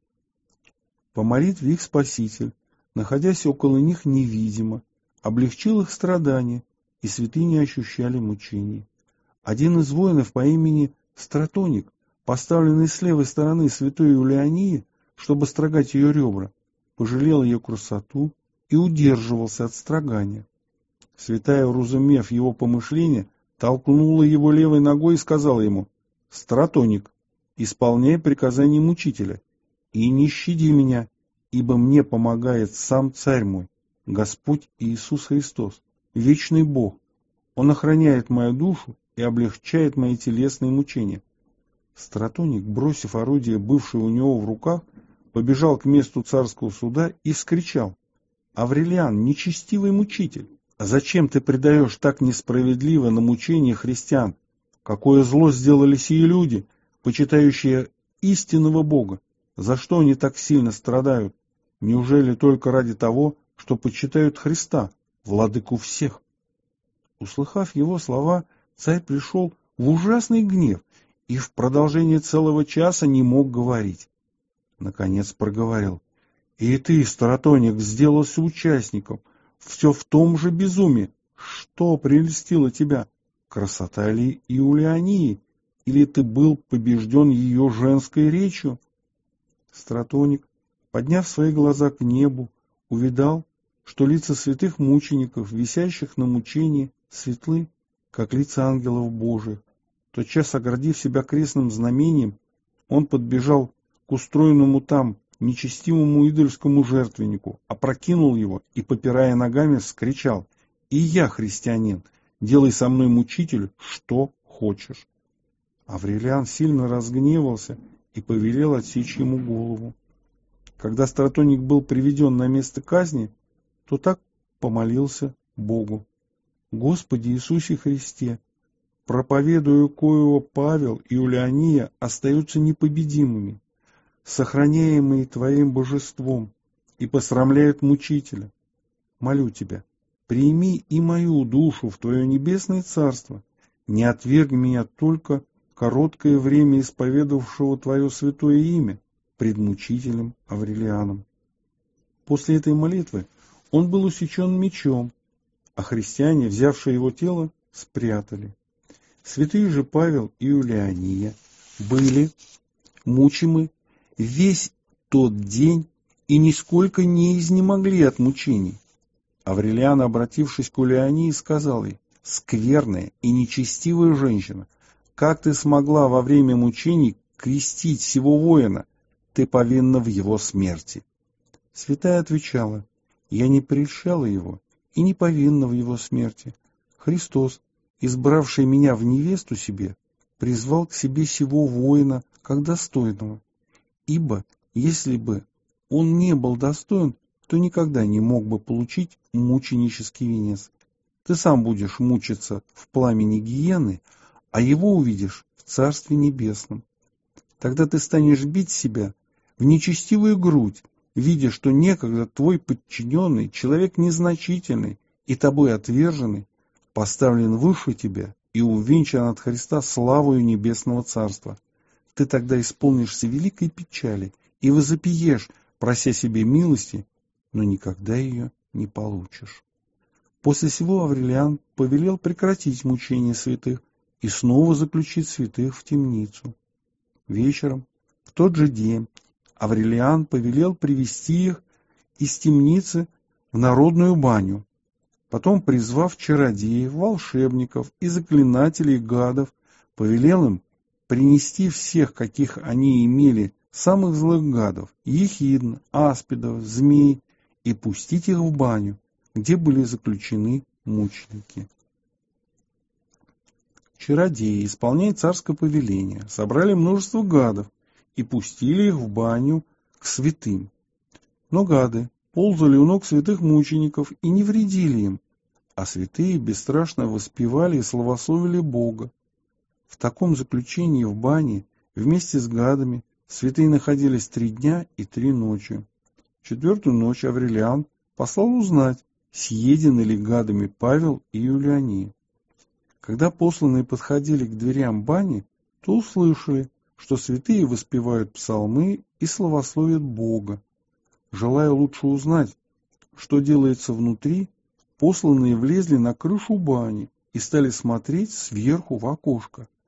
По молитве их Спаситель, находясь около них невидимо, облегчил их страдания, и святые не ощущали мучений. Один из воинов по имени Стратоник, поставленный с левой стороны святой Иулиании, чтобы строгать ее ребра, пожалел ее красоту и удерживался от строгания. Святая, уразумев его помышления, толкнула его левой ногой и сказала ему: «Стратоник, исполняй приказания мучителя, и не щади меня, ибо мне помогает сам Царь мой, Господь Иисус Христос, вечный Бог. Он охраняет мою душу и облегчает мои телесные мучения». Стратоник, бросив орудие, бывшее у него в руках, побежал к месту царского суда и вскричал: «Аврелиан, нечестивый мучитель, зачем ты предаешь так несправедливо на мучения христиан? Какое зло сделали сии люди, почитающие истинного Бога? За что они так сильно страдают? Неужели только ради того, что почитают Христа, владыку всех?» Услыхав его слова, царь пришел в ужасный гнев и в продолжение целого часа не мог говорить. Наконец проговорил: «И ты, Стратоник, сделался участником, все в том же безумии. Что прельстило тебя? Красота ли Иулиании? Или ты был побежден ее женской речью?» Стратоник, подняв свои глаза к небу, увидал, что лица святых мучеников, висящих на мучении, светлы, как лица ангелов Божиих. Тотчас, оградив себя крестным знамением, он подбежал к устроенному там нечестивому идольскому жертвеннику, опрокинул его и, попирая ногами, вскричал: «И я, христианин, делай со мной, мучитель, что хочешь». Аврелиан сильно разгневался и повелел отсечь ему голову. Когда Стратоник был приведен на место казни, то так помолился Богу: «Господи Иисусе Христе, проповедуя коего Павел и Иулиания остаются непобедимыми, сохраняемые Твоим божеством, и посрамляют мучителя. Молю Тебя, прими и мою душу в Твое небесное царство, не отвергни меня только короткое время исповедовавшего Твое святое имя пред мучителем Аврелианом». После этой молитвы он был усечен мечом, а христиане, взявшие его тело, спрятали. Святые же Павел и Иулиания были мучимы весь тот день и нисколько не изнемогли от мучений. Аврелиан, обратившись к Иулиании, сказал ей: «Скверная и нечестивая женщина, как ты смогла во время мучений крестить сего воина? Ты повинна в его смерти». Святая отвечала: «Я не прельщала его и не повинна в его смерти. Христос, избравший меня в невесту себе, призвал к себе сего воина как достойного. Ибо, если бы он не был достоин, то никогда не мог бы получить мученический венец. Ты сам будешь мучиться в пламени гиены, а его увидишь в Царстве Небесном. Тогда ты станешь бить себя в нечестивую грудь, видя, что некогда твой подчиненный, человек незначительный и тобой отверженный, поставлен выше тебя и увенчан от Христа славою Небесного Царства. Ты тогда исполнишься великой печали и возопиешь, прося себе милости, но никогда ее не получишь». После сего Аврелиан повелел прекратить мучения святых и снова заключить святых в темницу. Вечером, в тот же день, Аврелиан повелел привести их из темницы в народную баню. Потом, призвав чародеев, волшебников и заклинателей гадов, повелел им принести всех, каких они имели, самых злых гадов, ехидн, аспидов, змей, и пустить их в баню, где были заключены мученики. Чародеи, исполняя царское повеление, собрали множество гадов и пустили их в баню к святым. Но гады ползали у ног святых мучеников и не вредили им, а святые бесстрашно воспевали и славословили Бога. В таком заключении в бане вместе с гадами святые находились три дня и три ночи. Четвертую ночь Аврелиан послал узнать, съедены ли гадами Павел и Иулиания. Когда посланные подходили к дверям бани, то услышали, что святые воспевают псалмы и славословят Бога. Желая лучше узнать, что делается внутри, посланные влезли на крышу бани и стали смотреть сверху в окошко.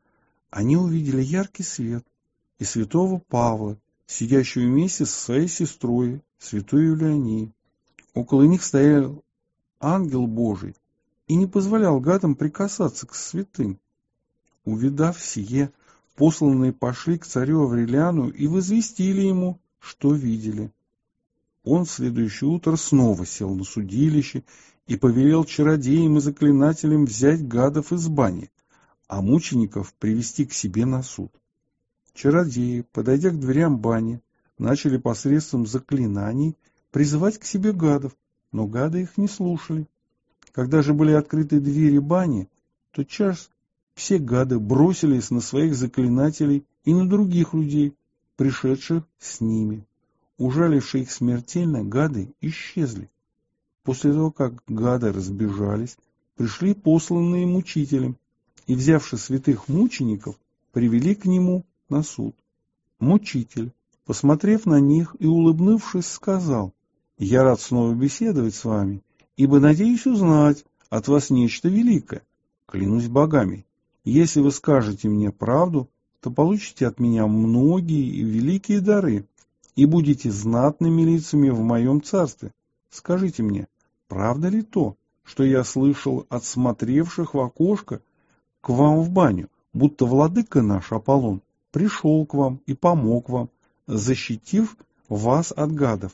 Они увидели яркий свет и святого Павла, сидящего вместе со своей сестрой, святой Юлианией. Около них стоял ангел Божий и не позволял гадам прикасаться к святым. Увидав сие, посланные пошли к царю Аврелиану и возвестили ему, что видели. Он в следующее утро снова сел на судилище и повелел чародеям и заклинателям взять гадов из бани, а мучеников привести к себе на суд. Чародеи, подойдя к дверям бани, начали посредством заклинаний призывать к себе гадов, но гады их не слушали. Когда же были открыты двери бани, тотчас все гады бросились на своих заклинателей и на других людей, пришедших с ними. Ужалившие их смертельно, гады исчезли. После того, как гады разбежались, пришли посланные мучителем, и, взявши святых мучеников, привели к нему на суд. Мучитель, посмотрев на них и улыбнувшись, сказал: «Я рад снова беседовать с вами, ибо надеюсь узнать от вас нечто великое. Клянусь богами, если вы скажете мне правду, то получите от меня многие и великие дары, и будете знатными лицами в моем царстве. Скажите мне, правда ли то, что я слышал от смотревших в окошко к вам в баню, будто владыка наш Аполлон пришел к вам и помог вам, защитив вас от гадов,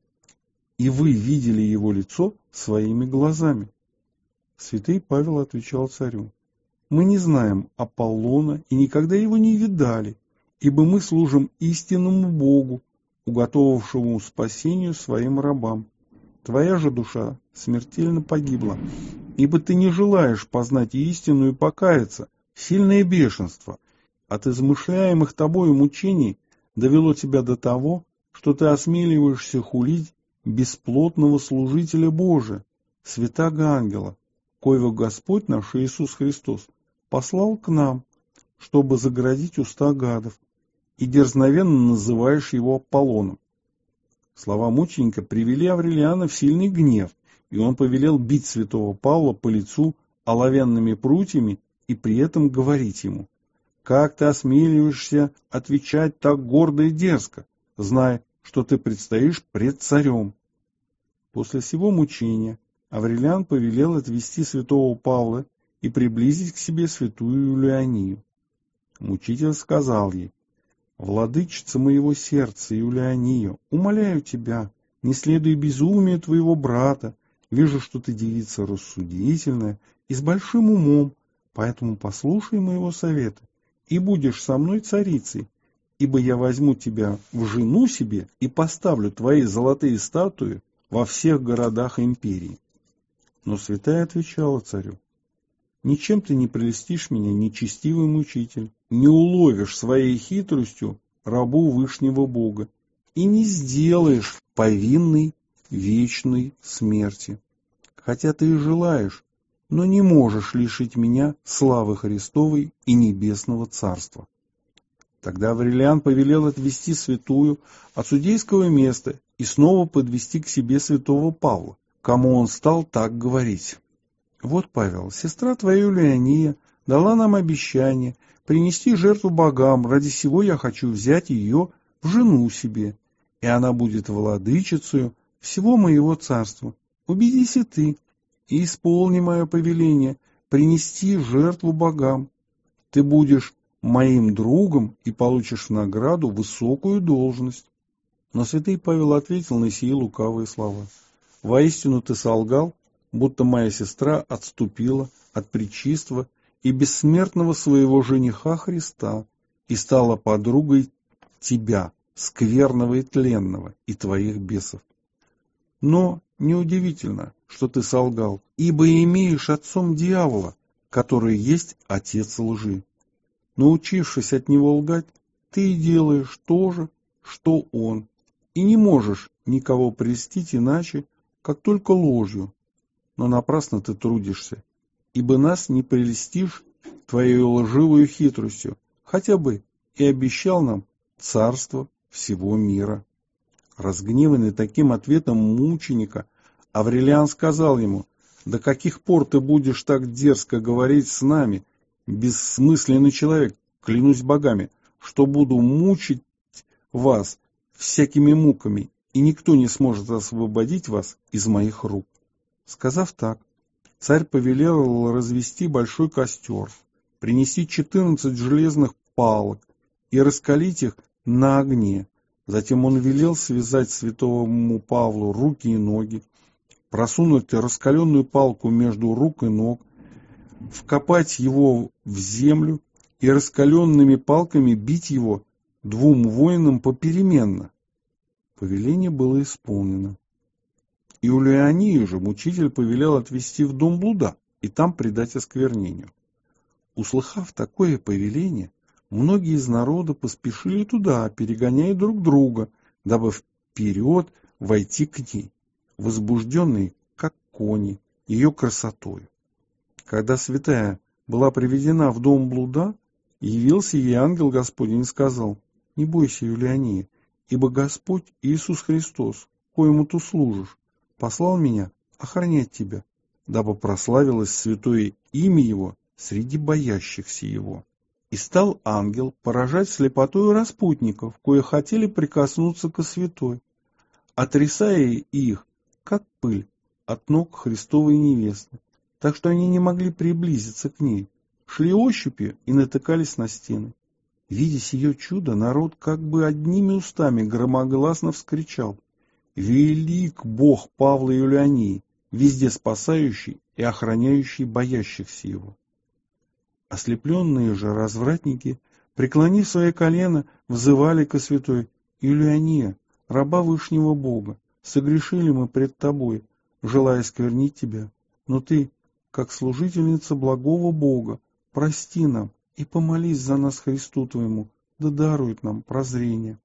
и вы видели его лицо своими глазами?» Святый Павел отвечал царю: «Мы не знаем Аполлона и никогда его не видали, ибо мы служим истинному Богу, уготовавшему спасению своим рабам. Твоя же душа смертельно погибла, ибо ты не желаешь познать истину и покаяться. Сильное бешенство от измышляемых тобою мучений довело тебя до того, что ты осмеливаешься хулить бесплотного служителя Божия, святаго ангела, коего Господь наш Иисус Христос послал к нам, чтобы заградить уста гадов, и дерзновенно называешь его Аполлоном». Слова мученика привели Аврелиана в сильный гнев, и он повелел бить святого Павла по лицу оловянными прутьями и при этом говорить ему: «Как ты осмеливаешься отвечать так гордо и дерзко, зная, что ты предстоишь пред царем?» После сего мучения Аврелиан повелел отвести святого Павла и приблизить к себе святую Юлианию. Мучитель сказал ей: «Владычица моего сердца, Юлиания, умоляю тебя, не следуй безумию твоего брата. Вижу, что ты девица рассудительная и с большим умом, поэтому послушай моего совета и будешь со мной царицей, ибо я возьму тебя в жену себе и поставлю твои золотые статуи во всех городах империи». Но святая отвечала царю: «Ничем ты не прельстишь меня, нечестивый мучитель, не уловишь своей хитростью рабу Вышнего Бога и не сделаешь повинной вечной смерти. Хотя ты и желаешь, но не можешь лишить меня славы Христовой и небесного царства». Тогда Аврелиан повелел отвести святую от судейского места и снова подвести к себе святого Павла, кому он стал так говорить: «Вот, Павел, сестра твоя Юлиания дала нам обещание принести жертву богам, ради сего я хочу взять ее в жену себе, и она будет владычицею всего моего царства. Убедись и ты, и исполни мое повеление принести жертву богам. Ты будешь моим другом и получишь в награду высокую должность». Но святый Павел ответил на сии лукавые слова: «Воистину ты солгал, будто моя сестра отступила от пречистого и бессмертного своего жениха Христа и стала подругой тебя, скверного и тленного, и твоих бесов. Но неудивительно, что ты солгал, ибо имеешь отцом дьявола, который есть отец лжи. Научившись от него лгать, ты и делаешь то же, что он, и не можешь никого прельстить иначе, как только ложью. Но напрасно ты трудишься, ибо нас не прельстишь твоей лживой хитростью, хотя бы и обещал нам царство всего мира». Разгневанный таким ответом мученика, Аврелиан сказал ему: «До каких пор ты будешь так дерзко говорить с нами, бессмысленный человек? клянусь богами, что буду мучить вас всякими муками, и никто не сможет освободить вас из моих рук». Сказав так, царь повелел развести большой костер, принести четырнадцать железных палок и раскалить их на огне. Затем он велел связать святому Павлу руки и ноги, просунуть раскаленную палку между рук и ног, вкопать его в землю и раскаленными палками бить его двум воинам попеременно. Повеление было исполнено. Иулианию же мучитель повелел отвести в дом блуда и там предать осквернению. Услыхав такое повеление, многие из народа поспешили туда, перегоняя друг друга, дабы вперед войти к ней, возбужденные, как кони, ее красотой. Когда святая была приведена в дом блуда, явился ей ангел Господень и сказал: «Не бойся, Иулиания, ибо Господь Иисус Христос, коему ты служишь, послал меня охранять тебя, дабы прославилось святое имя Его среди боящихся Его». И стал ангел поражать слепотою распутников, кое хотели прикоснуться ко святой, отрисая их, как пыль, от ног Христовой невесты, так что они не могли приблизиться к ней, шли ощупью и натыкались на стены. Видя сие чудо, народ как бы одними устами громогласно вскричал: «Велик Бог Павла и Иулиании, везде спасающий и охраняющий боящихся Его». Ослепленные же развратники, преклонив свои колена, взывали ко святой: «Иулиания, раба Вышнего Бога, согрешили мы пред Тобой, желая сквернить Тебя, но Ты, как служительница благого Бога, прости нам и помолись за нас Христу Твоему, да дарует нам прозрение».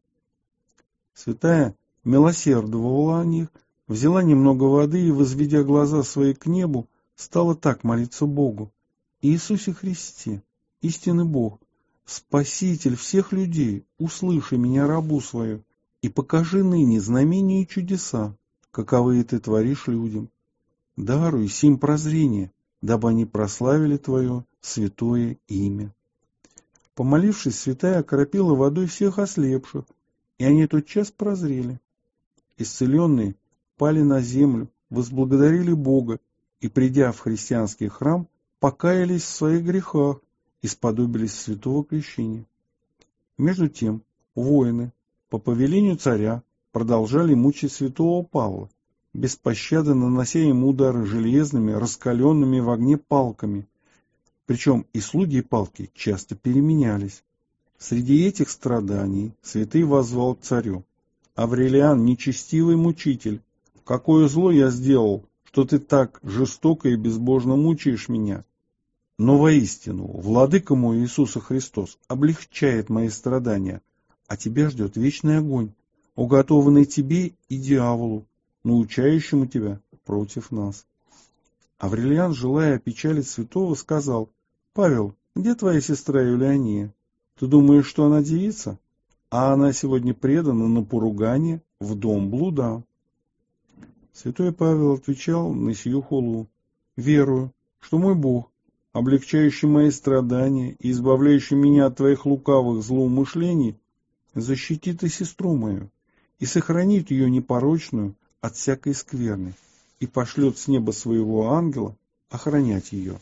Святая милосердовала о них, взяла немного воды и, возведя глаза свои к небу, стала так молиться Богу: «Иисусе Христе, истинный Бог, Спаситель всех людей, услыши меня, рабу свою, и покажи ныне знамения и чудеса, каковые Ты творишь людям. Даруй сим прозрение, дабы они прославили Твое святое имя». Помолившись, святая окропила водой всех ослепших, и они тотчас прозрели. Исцеленные пали на землю, возблагодарили Бога и, придя в христианский храм, покаялись в своих грехах и сподобились святого крещения. Между тем воины, по повелению царя, продолжали мучить святого Павла, без пощады нанося ему удары железными, раскаленными в огне палками. Причем и слуги и палки часто переменялись. Среди этих страданий святый воззвал к царю: «Аврелиан, нечестивый мучитель, какое зло я сделал, что ты так жестоко и безбожно мучаешь меня? Но воистину, владыка мой Иисуса Христос облегчает мои страдания, а тебя ждет вечный огонь, уготованный тебе и дьяволу, научающему тебя против нас». Аврелиан, желая опечалить святого, сказал: «Павел, где твоя сестра Иулиания? Ты думаешь, что она девица? А она сегодня предана на поругание в дом блуда». Святой Павел отвечал на сию хулу: «Верую, что мой Бог, облегчающий мои страдания и избавляющий меня от твоих лукавых злоумышлений, защитит и сестру мою, и сохранит ее непорочную от всякой скверны, и пошлет с неба своего ангела охранять ее».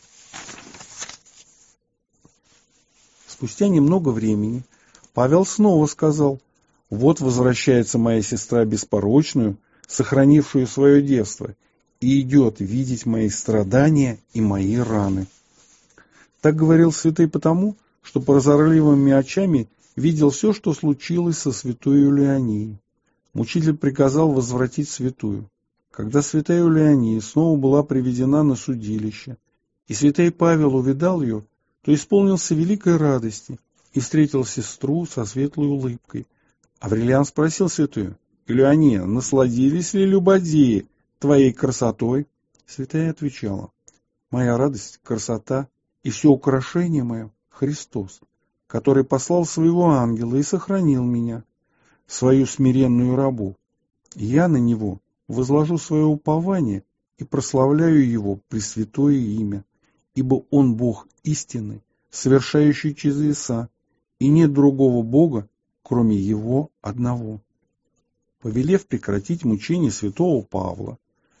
Спустя немного времени Павел снова сказал: «Вот возвращается моя сестра беспорочную, сохранившую свое девство, и идет видеть мои страдания и мои раны». Так говорил святой потому, что прозорливыми очами видел все, что случилось со святой Иулианией. Мучитель приказал возвратить святую. Когда святая Иулиания снова была приведена на судилище, и святой Павел увидал ее, то исполнился великой радости и встретил сестру со светлой улыбкой. Аврелиан спросил святую: «Иулиания, насладились ли любодеи твоей красотой?» Святая отвечала: «Моя радость, красота и все украшение мое — Христос, который послал своего ангела и сохранил меня, свою смиренную рабу. Я на него возложу свое упование и прославляю его пресвятое имя, ибо он Бог истинный, совершающий чудеса и нет другого Бога, кроме Его одного». Повелев прекратить мучение святого Павла,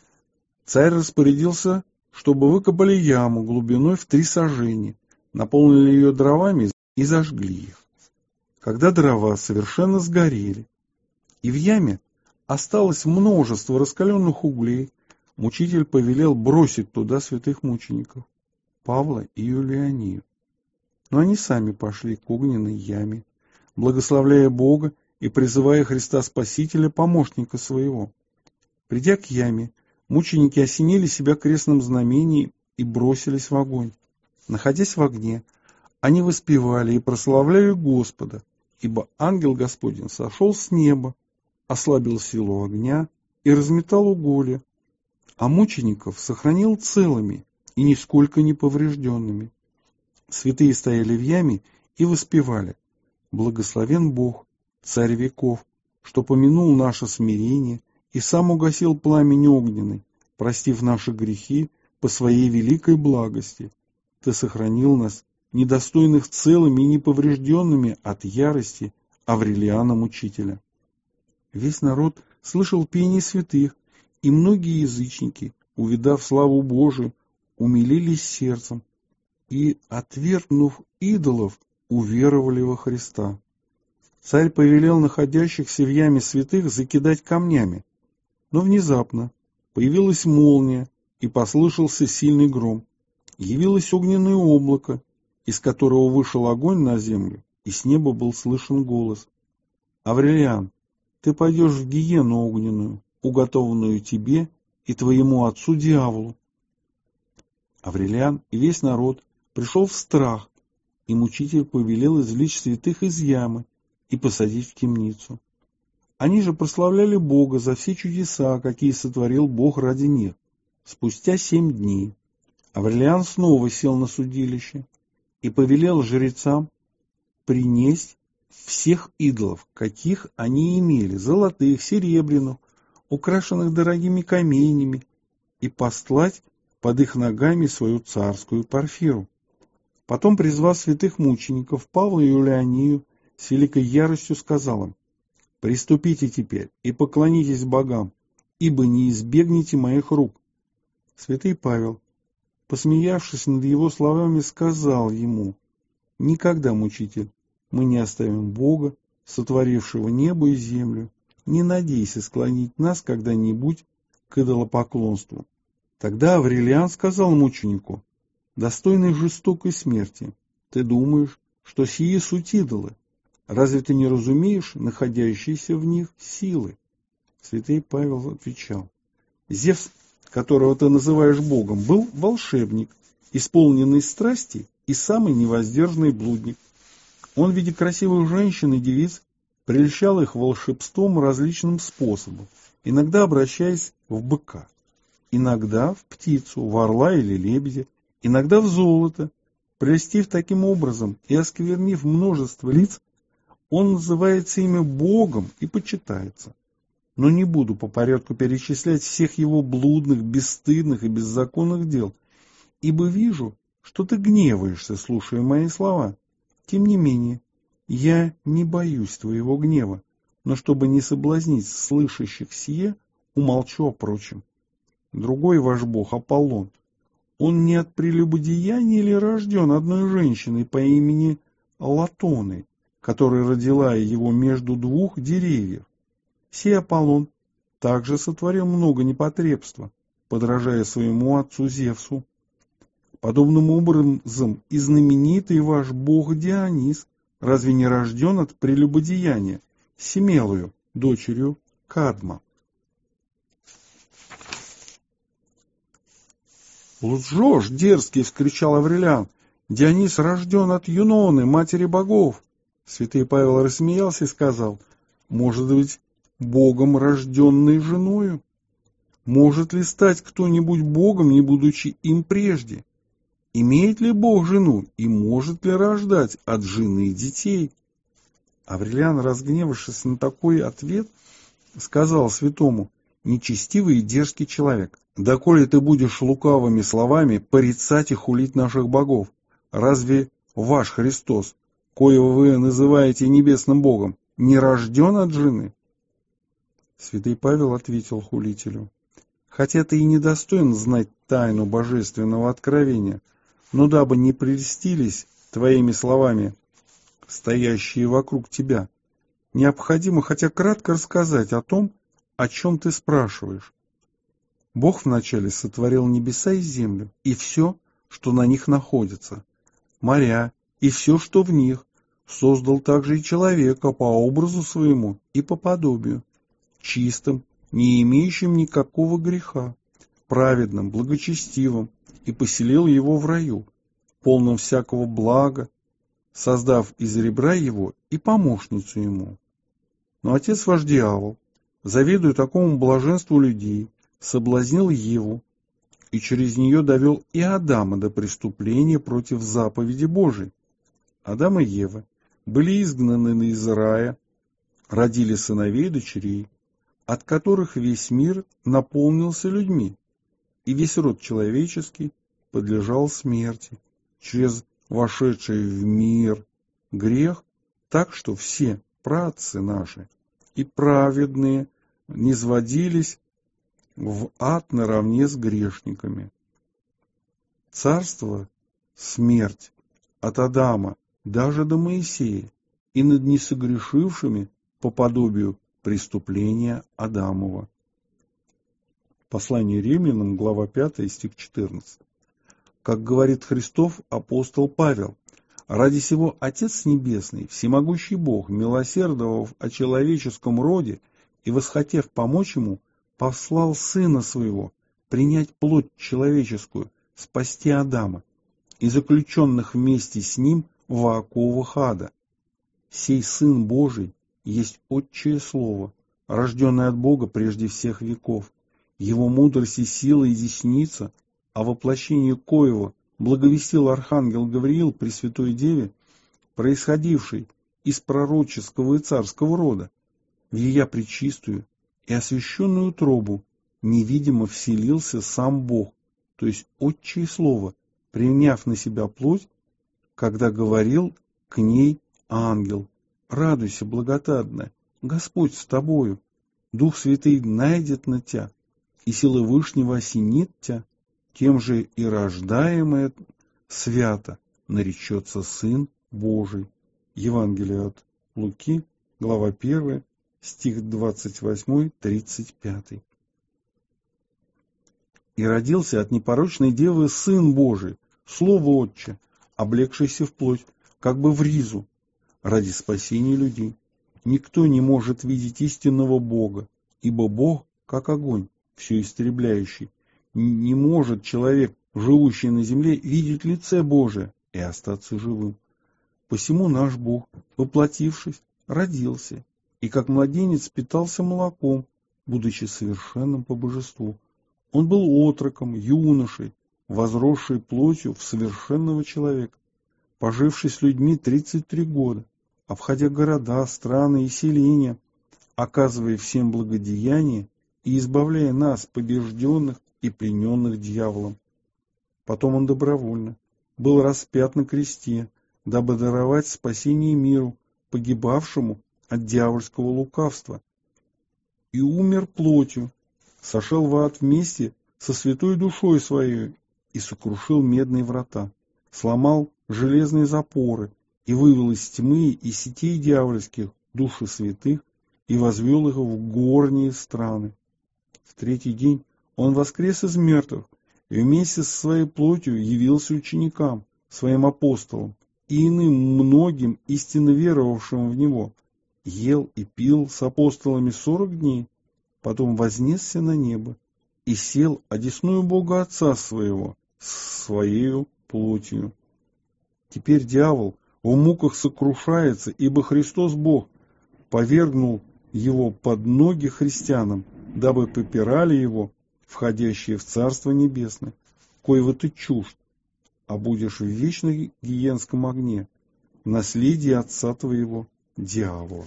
царь распорядился, чтобы выкопали яму глубиной в три сажени, наполнили ее дровами и зажгли их. Когда дрова совершенно сгорели, и в яме осталось множество раскаленных углей, мучитель повелел бросить туда святых мучеников, Павла и Юлианию. Но они сами пошли к огненной яме, благословляя Бога и призывая Христа Спасителя, помощника своего. Придя к яме, мученики осенили себя крестным знамением и бросились в огонь. Находясь в огне, они воспевали и прославляли Господа, ибо ангел Господень сошел с неба, ослабил силу огня и разметал уголья, а мучеников сохранил целыми и нисколько не поврежденными. Святые стояли в яме и воспевали: «Благословен Бог, Царь веков, что помянул наше смирение и сам угасил пламень огненный, простив наши грехи по своей великой благости. Ты сохранил нас, недостойных целыми и неповрежденными от ярости Аврелиана Мучителя». Весь народ слышал пение святых, и многие язычники, увидав славу Божию, умилились сердцем и, отвергнув идолов, уверовали во Христа. Царь повелел находящихся в яме святых закидать камнями, но внезапно появилась молния, и послышался сильный гром. Явилось огненное облако, из которого вышел огонь на землю, и с неба был слышен голос: «Аврелиан, ты пойдешь в гиену огненную, уготованную тебе и твоему отцу дьяволу». Аврелиан и весь народ пришел в страх, и мучитель повелел извлечь святых из ямы и посадить в темницу. Они же прославляли Бога за все чудеса, какие сотворил Бог ради них. Спустя семь дней Аврелиан снова сел на судилище и повелел жрецам принесть всех идолов, каких они имели, золотых, серебряных, украшенных дорогими каменями, и постлать под их ногами свою царскую парфиру. Потом, призвав святых мучеников Павла и Юлианию, с великой яростью сказал им: «Приступите теперь и поклонитесь богам, ибо не избегнете моих рук». Святый Павел, посмеявшись над его словами, сказал ему: «Никогда, мучитель, мы не оставим Бога, сотворившего небо и землю. Не надейся склонить нас когда-нибудь к идолопоклонству». Тогда Аврелиан сказал мученику, достойный жестокой смерти: «Ты думаешь, что сии суть идолы? Разве ты не разумеешь находящиеся в них силы?» Святый Павел отвечал: «Зевс, которого ты называешь Богом, был волшебник, исполненный страсти и самый невоздержанный блудник. Он в виде красивых женщин и девиц прельщал их волшебством различным способом, иногда обращаясь в быка, иногда в птицу, в орла или лебедя, иногда в золото. Прельстив таким образом и осквернив множество лиц, он называется ими Богом и почитается. Но не буду по порядку перечислять всех его блудных, бесстыдных и беззаконных дел, ибо вижу, что ты гневаешься, слушая мои слова. Тем не менее, я не боюсь твоего гнева, но чтобы не соблазнить слышащих сие, умолчу о прочем. Другой ваш бог Аполлон, он не от прелюбодеяния ли рожден одной женщиной по имени Латоны, которая родила его между двух деревьев? Сей Аполлон также сотворил много непотребства, подражая своему отцу Зевсу. Подобным образом и знаменитый ваш бог Дионис разве не рожден от прелюбодеяния Семелою, дочерью Кадма?» «Лжешь, дерзкий!» — вскричал Аврелиан. «Дионис рожден от Юноны, матери богов». Святый Павел рассмеялся и сказал: «Может быть, богом рожденной женою? Может ли стать кто-нибудь богом, не будучи им прежде? Имеет ли Бог жену и может ли рождать от жены детей?» Аврелиан, разгневавшись на такой ответ, сказал святому: «Нечестивый и дерзкий человек, доколе ты будешь лукавыми словами порицать и хулить наших богов? Разве ваш Христос коего вы называете небесным Богом, не рожден от жены? Святый Павел ответил хулителю: хотя ты и недостоин знать тайну божественного откровения, но дабы не прельстились твоими словами стоящие вокруг тебя, необходимо хотя кратко рассказать о том, о чем ты спрашиваешь. Бог вначале сотворил небеса и землю, и все, что на них находится, моря и все, что в них, создал также и человека по образу своему и по подобию, чистым, не имеющим никакого греха, праведным, благочестивым, и поселил его в раю, полным всякого блага, создав из ребра его и помощницу ему. Но отец ваш дьявол, завидуя такому блаженству людей, соблазнил Еву, и через нее довел и Адама до преступления против заповеди Божией. Адам и Ева были изгнаны из рая, родили сыновей и дочерей, от которых весь мир наполнился людьми, и весь род человеческий подлежал смерти через вошедший в мир грех, так что все праотцы наши и праведные низводились в ад наравне с грешниками. Царство, смерть от Адама даже до Моисея и над несогрешившими по подобию преступления Адамова. Послание Римлянам, глава пятая, стих четырнадцатый. Как говорит Христов апостол Павел: ради сего Отец Небесный, всемогущий Бог, милосердовав о человеческом роде и восхотев помочь ему, послал Сына Своего принять плоть человеческую, спасти Адама и заключенных вместе с ним в оковах ада. Сей Сын Божий есть Отчее Слово, рожденное от Бога прежде всех веков. Его мудрость и сила и десница, о воплощении коего благовестил архангел Гавриил Пресвятой Деве, происходившей из пророческого и царского рода, в ея пречистую и освященную утробу невидимо вселился сам Бог, то есть Отчее Слово, приняв на себя плоть, когда говорил к ней ангел: «Радуйся, благодатная, Господь с тобою, Дух Святый найдет на тебя, и сила Вышнего осенит тебя, тем же и рождаемое свято наречется Сын Божий». Евангелие от Луки, глава первая, стих двадцать восьмой тридцать пятый. «И родился от непорочной девы Сын Божий, Слово Отче, облегшийся в плоть, как бы в ризу, ради спасения людей. Никто не может видеть истинного Бога, ибо Бог, как огонь, все истребляющий. Не может человек, живущий на земле, видеть лице Божие и остаться живым. Посему наш Бог, воплотившись, родился, и как младенец питался молоком, будучи совершенным по божеству. Он был отроком, юношей, возросший плотью в совершенного человека, поживший с людьми тридцать три года, обходя города, страны и селения, оказывая всем благодеяние и избавляя нас, побежденных и плененных дьяволом. Потом он добровольно был распят на кресте, дабы даровать спасение миру, погибавшему от дьявольского лукавства, и умер плотью, сошел в ад вместе со святой душой своей и сокрушил медные врата, сломал железные запоры и вывел из тьмы и сетей дьявольских души святых и возвел их в горние страны. В третий день он воскрес из мертвых и вместе со своей плотью явился ученикам, своим апостолам и иным многим истинно веровавшим в него, ел и пил с апостолами сорок дней, потом вознесся на небо и сел одесную Бога Отца своего с своею плотью. Теперь дьявол в муках сокрушается, ибо Христос Бог повергнул его под ноги христианам, дабы попирали его, входящие в Царство Небесное, коего ты чужд, а будешь в вечном гиенском огне, наследие отца твоего, дьявола.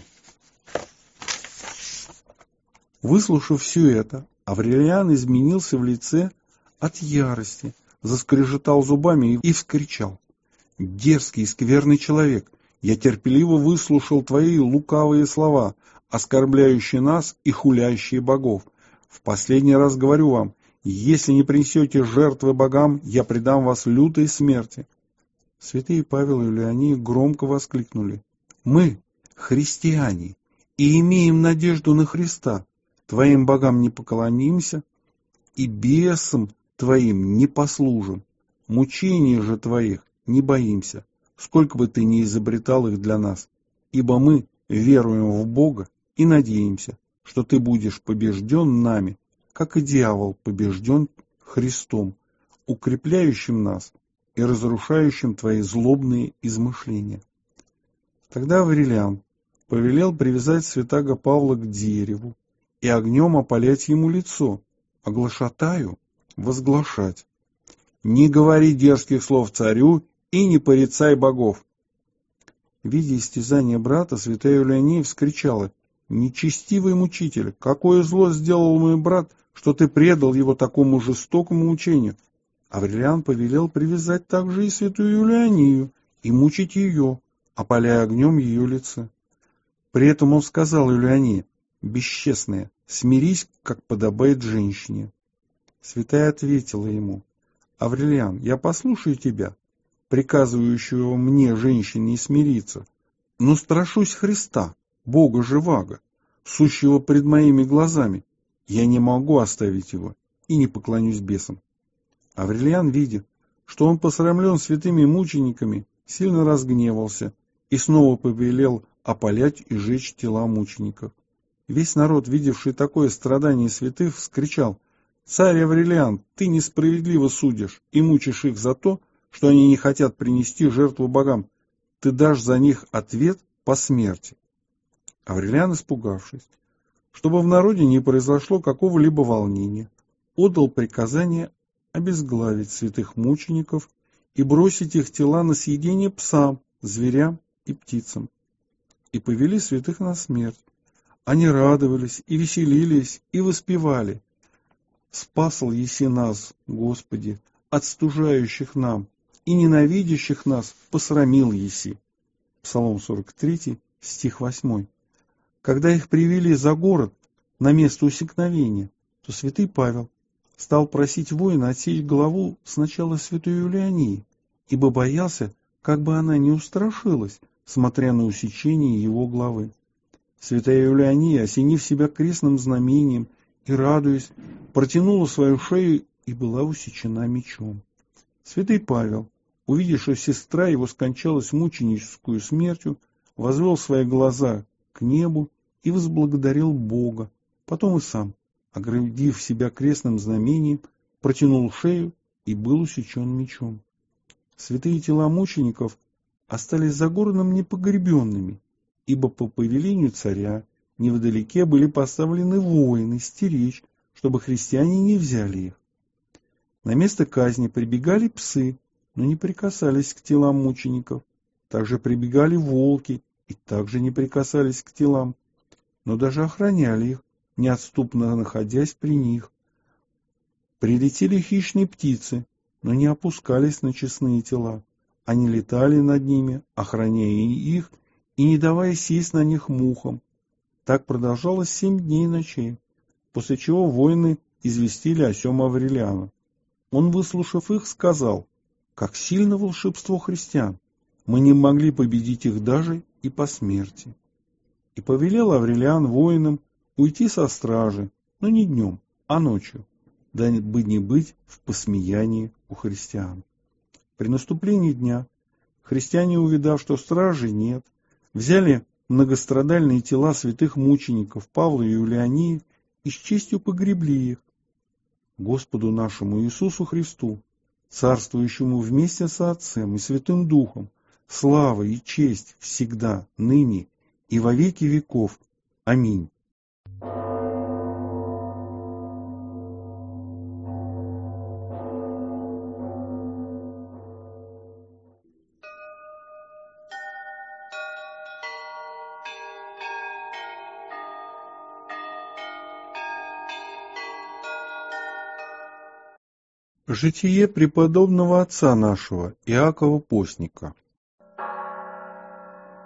Выслушав все это, Аврелиан изменился в лице от ярости, заскрежетал зубами и вскричал: «Дерзкий и скверный человек, Я терпеливо выслушал твои лукавые слова, оскорбляющие нас и хулящие богов. В последний раз говорю вам, если не принесете жертвы богам, я предам вас лютой смерти». Святые Павел и Юлиания громко воскликнули: «Мы, христиане, и имеем надежду на Христа. Твоим богам не поклонимся, и бесам твоим не послужим. Мучений же твоих не боимся, сколько бы ты ни изобретал их для нас, ибо мы веруем в Бога и надеемся, что ты будешь побежден нами, как и дьявол побежден Христом, укрепляющим нас и разрушающим твои злобные измышления». Тогда Аврелиан повелел привязать святаго Павла к дереву и огнем опалять ему лицо, а глашатаю возглашать: «Не говори дерзких слов царю и не порицай богов». Видя истязание брата, святая Юлиания вскричала: «Нечестивый мучитель, какое зло сделал мой брат, что ты предал его такому жестокому мучению?» Аврелиан повелел привязать также и святую Юлианию и мучить ее, опаляя огнем ее лицо. При этом он сказал Юлиании: «Бесчестная, смирись, как подобает женщине». Святая ответила ему: «Аврелиан, я послушаю тебя, приказывающего мне, женщине, смириться, но страшусь Христа, Бога живаго, сущего пред моими глазами. Я не могу оставить его и не поклонюсь бесам». Аврелиан, видя, что он посрамлен святыми мучениками, сильно разгневался и снова повелел опалять и жечь тела мучеников. Весь народ, видевший такое страдание святых, вскричал: «Царь Аврелиан, ты несправедливо судишь и мучишь их за то, что они не хотят принести жертву богам. Ты дашь за них ответ по смерти». Аврелиан, испугавшись, чтобы в народе не произошло какого-либо волнения, отдал приказание обезглавить святых мучеников и бросить их тела на съедение псам, зверям и птицам. И повели святых на смерть. Они радовались и веселились и воспевали: «Спасал еси нас, Господи, от стужающих нам, и ненавидящих нас посрамил еси». Псалом сорок три, стих восемь. Когда их привели за город на место усекновения, то святый Павел стал просить воина отсечь голову сначала святой Юлиании, ибо боялся, как бы она не устрашилась, смотря на усечение его головы. Святая Юлиания, осенив себя крестным знамением и радуясь, протянула свою шею и была усечена мечом. Святый Павел, увидев, что сестра его скончалась мученическую смертью, возвел свои глаза к небу и возблагодарил Бога. Потом и сам, оградив себя крестным знамением, протянул шею и был усечен мечом. Святые тела мучеников остались за городом непогребенными, ибо по повелению царя невдалеке были поставлены воины стеречь, чтобы христиане не взяли их. На место казни прибегали псы, но не прикасались к телам мучеников. Также прибегали волки и также не прикасались к телам, но даже охраняли их, неотступно находясь при них. Прилетели хищные птицы, но не опускались на честные тела. Они летали над ними, охраняя их и не давая сесть на них мухам. Так продолжалось семь дней и ночей, после чего воины известили о сем Аврелиана. Он, выслушав их, сказал: «Как сильно волшебство христиан! Мы не могли победить их даже и по смерти». И повелел Аврелиан воинам уйти со стражи, но не днем, а ночью, дабы не быть в посмеянии у христиан. При наступлении дня христиане, увидав, что стражи нет, взяли многострадальные тела святых мучеников Павла и Юлиании и с честью погребли их. Господу нашему Иисусу Христу, царствующему вместе со Отцем и Святым Духом, слава и честь всегда, ныне и во веки веков. Аминь. Житие преподобного отца нашего Иакова Постника.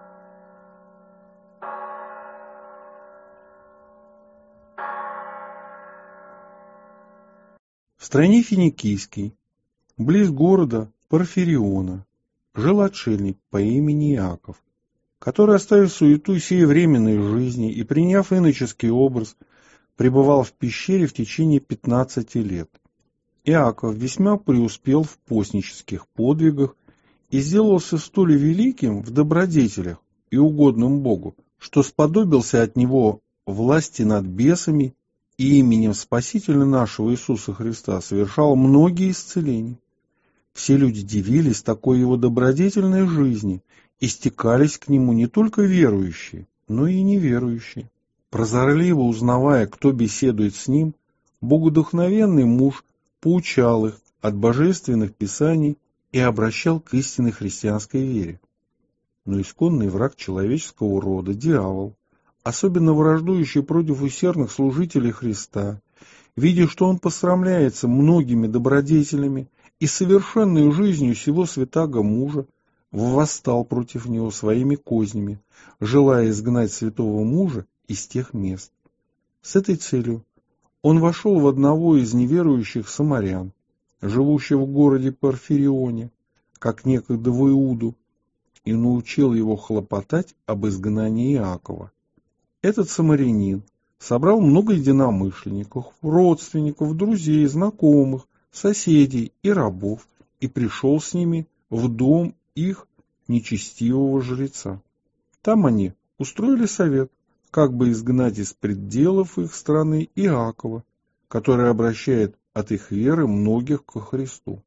В стране финикийской, близ города Порфириона, жил отшельник по имени Иаков, который, оставив суету сей временной жизни и приняв иноческий образ, пребывал в пещере в течение пятнадцати лет. Иаков весьма преуспел в постнических подвигах и сделался столь великим в добродетелях и угодным Богу, что сподобился от него власти над бесами и именем Спасителя нашего Иисуса Христа совершал многие исцеления. Все люди дивились такой его добродетельной жизни и стекались к нему не только верующие, но и неверующие. Прозорливо узнавая, кто беседует с ним, богодухновенный муж поучал их от божественных писаний и обращал к истинной христианской вере. Но исконный враг человеческого рода, дьявол, особенно враждующий против усердных служителей Христа, видя, что он посрамляется многими добродетелями и совершенной жизнью сего святаго мужа, восстал против него своими кознями, желая изгнать святого мужа из тех мест. С этой целью он вошел в одного из неверующих самарян, живущего в городе Порфирионе, как некогда в Иуду, и научил его хлопотать об изгнании Иакова. Этот самарянин собрал много единомышленников, родственников, друзей, знакомых, соседей и рабов и пришел с ними в дом их нечестивого жреца. Там они устроили совет, как бы изгнать из пределов их страны Иакова, который обращает от их веры многих ко Христу.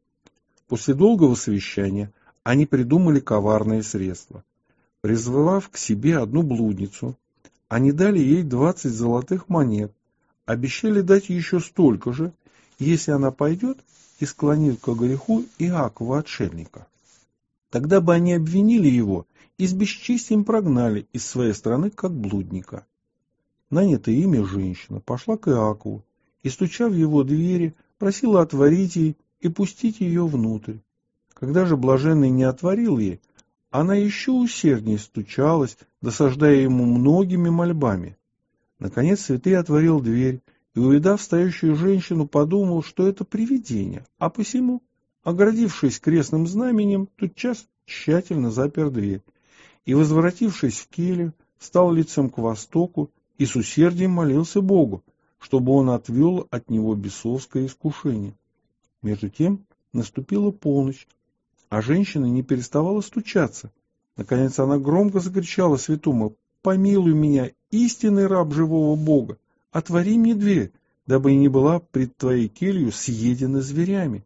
После долгого совещания они придумали коварное средство. Призвав к себе одну блудницу, они дали ей двадцать золотых монет, обещали дать еще столько же, если она пойдет и склонит ко греху Иакова отшельника. Тогда бы они обвинили его и с бесчестием прогнали из своей страны как блудника. Нанятая ими женщина пошла к Иакову и, стуча в его двери, просила отворить ей и пустить ее внутрь. Когда же блаженный не отворил ей, она еще усерднее стучалась, досаждая ему многими мольбами. Наконец святый отворил дверь и, увидав стоящую женщину, подумал, что это привидение, а посему, оградившись крестным знаменем, тотчас тщательно запер дверь и, возвратившись в келью, стал лицом к востоку и с усердием молился Богу, чтобы он отвел от него бесовское искушение. Между тем наступила полночь, а женщина не переставала стучаться. Наконец она громко закричала святому: «Помилуй меня, истинный раб живого Бога, отвори мне дверь, дабы я не была пред твоей келью съедена зверями».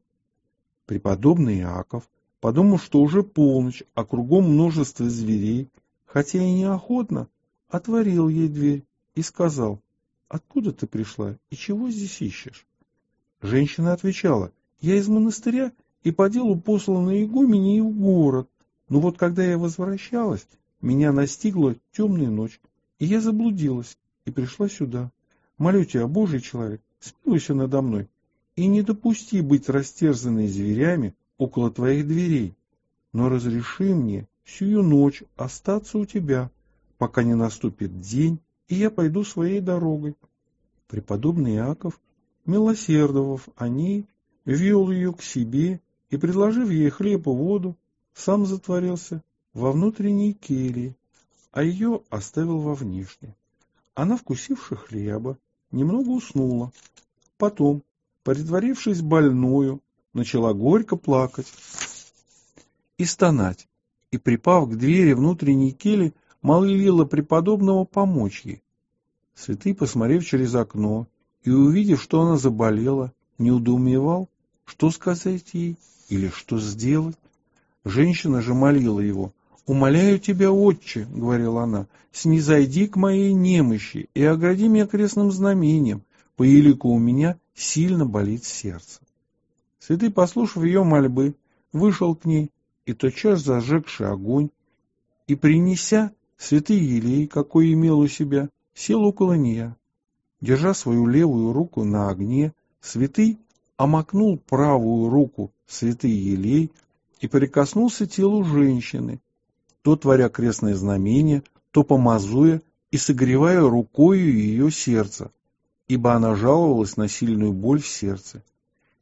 Преподобный Иаков, подумав, что уже полночь, а кругом множество зверей, хотя и неохотно, отворил ей дверь и сказал: «Откуда ты пришла и чего здесь ищешь?» Женщина отвечала: «Я из монастыря и по делу послана игуменей в город, но вот когда я возвращалась, меня настигла темная ночь, и я заблудилась и пришла сюда. Молю тебя, Божий человек, смилуйся надо мной и не допусти быть растерзанной зверями около твоих дверей, но разреши мне сию ночь остаться у тебя, пока не наступит день, и я пойду своей дорогой». Преподобный Иаков, милосердовав о ней, ввел ее к себе и, предложив ей хлеб и воду, сам затворился во внутренней келье, а ее оставил во внешней. Она, вкусивши хлеба, немного уснула. Потом, притворившись больною, начала горько плакать и стонать, и, припав к двери внутренней кельи, молила преподобного помочь ей. Святый, посмотрев через окно и увидев, что она заболела, неудоумевал, что сказать ей или что сделать. Женщина же молила его: «Умоляю тебя, отче, — говорила она, — снизойди к моей немощи и огради меня крестным знамением, по елику у меня сильно болит сердце». Святый, послушав ее мольбы, вышел к ней и, тотчас зажегший огонь, и, принеся святый елей, какой имел у себя, сел около нее. Держа свою левую руку на огне, святый омакнул правую руку в святый елей и прикоснулся к телу женщины, то творя крестное знамение, то помазуя и согревая рукою ее сердце, ибо она жаловалась на сильную боль в сердце.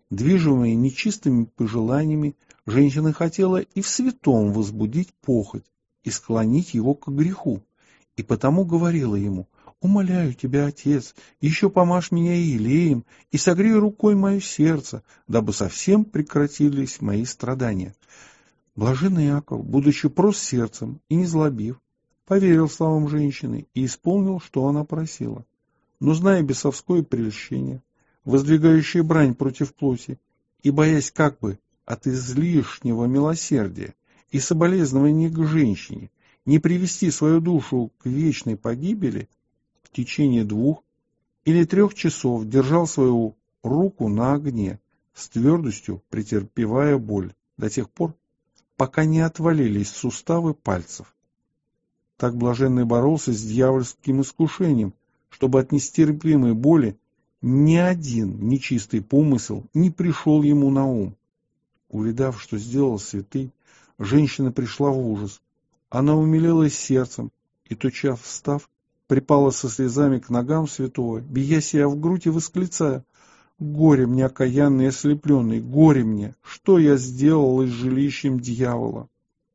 Движимая нечистыми пожеланиями, женщина хотела и в святом возбудить похоть и склонить его к греху, и потому говорила ему: «Умоляю тебя, Отец, еще помажь меня елеем и согрей рукой мое сердце, дабы совсем прекратились мои страдания». Блаженный Иаков, будучи прост сердцем и не злобив, поверил словам женщины и исполнил, что она просила. Но, зная бесовское прельщение, воздвигающее брань против плоти, и боясь как бы от излишнего милосердия и соболезнования к женщине не привести свою душу к вечной погибели, в течение двух или трех часов держал свою руку на огне, с твердостью претерпевая боль, до тех пор, пока не отвалились суставы пальцев. Так блаженный боролся с дьявольским искушением, чтобы от нестерпимой боли ни один нечистый помысел не пришел ему на ум. Увидав, что сделал святый, женщина пришла в ужас. Она умилилась сердцем и, тотчас встав, припала со слезами к ногам святого, бия себя в грудь и восклицая: «Горе мне, окаянный и ослепленный, горе мне! Что я сделал с жилищем дьявола?»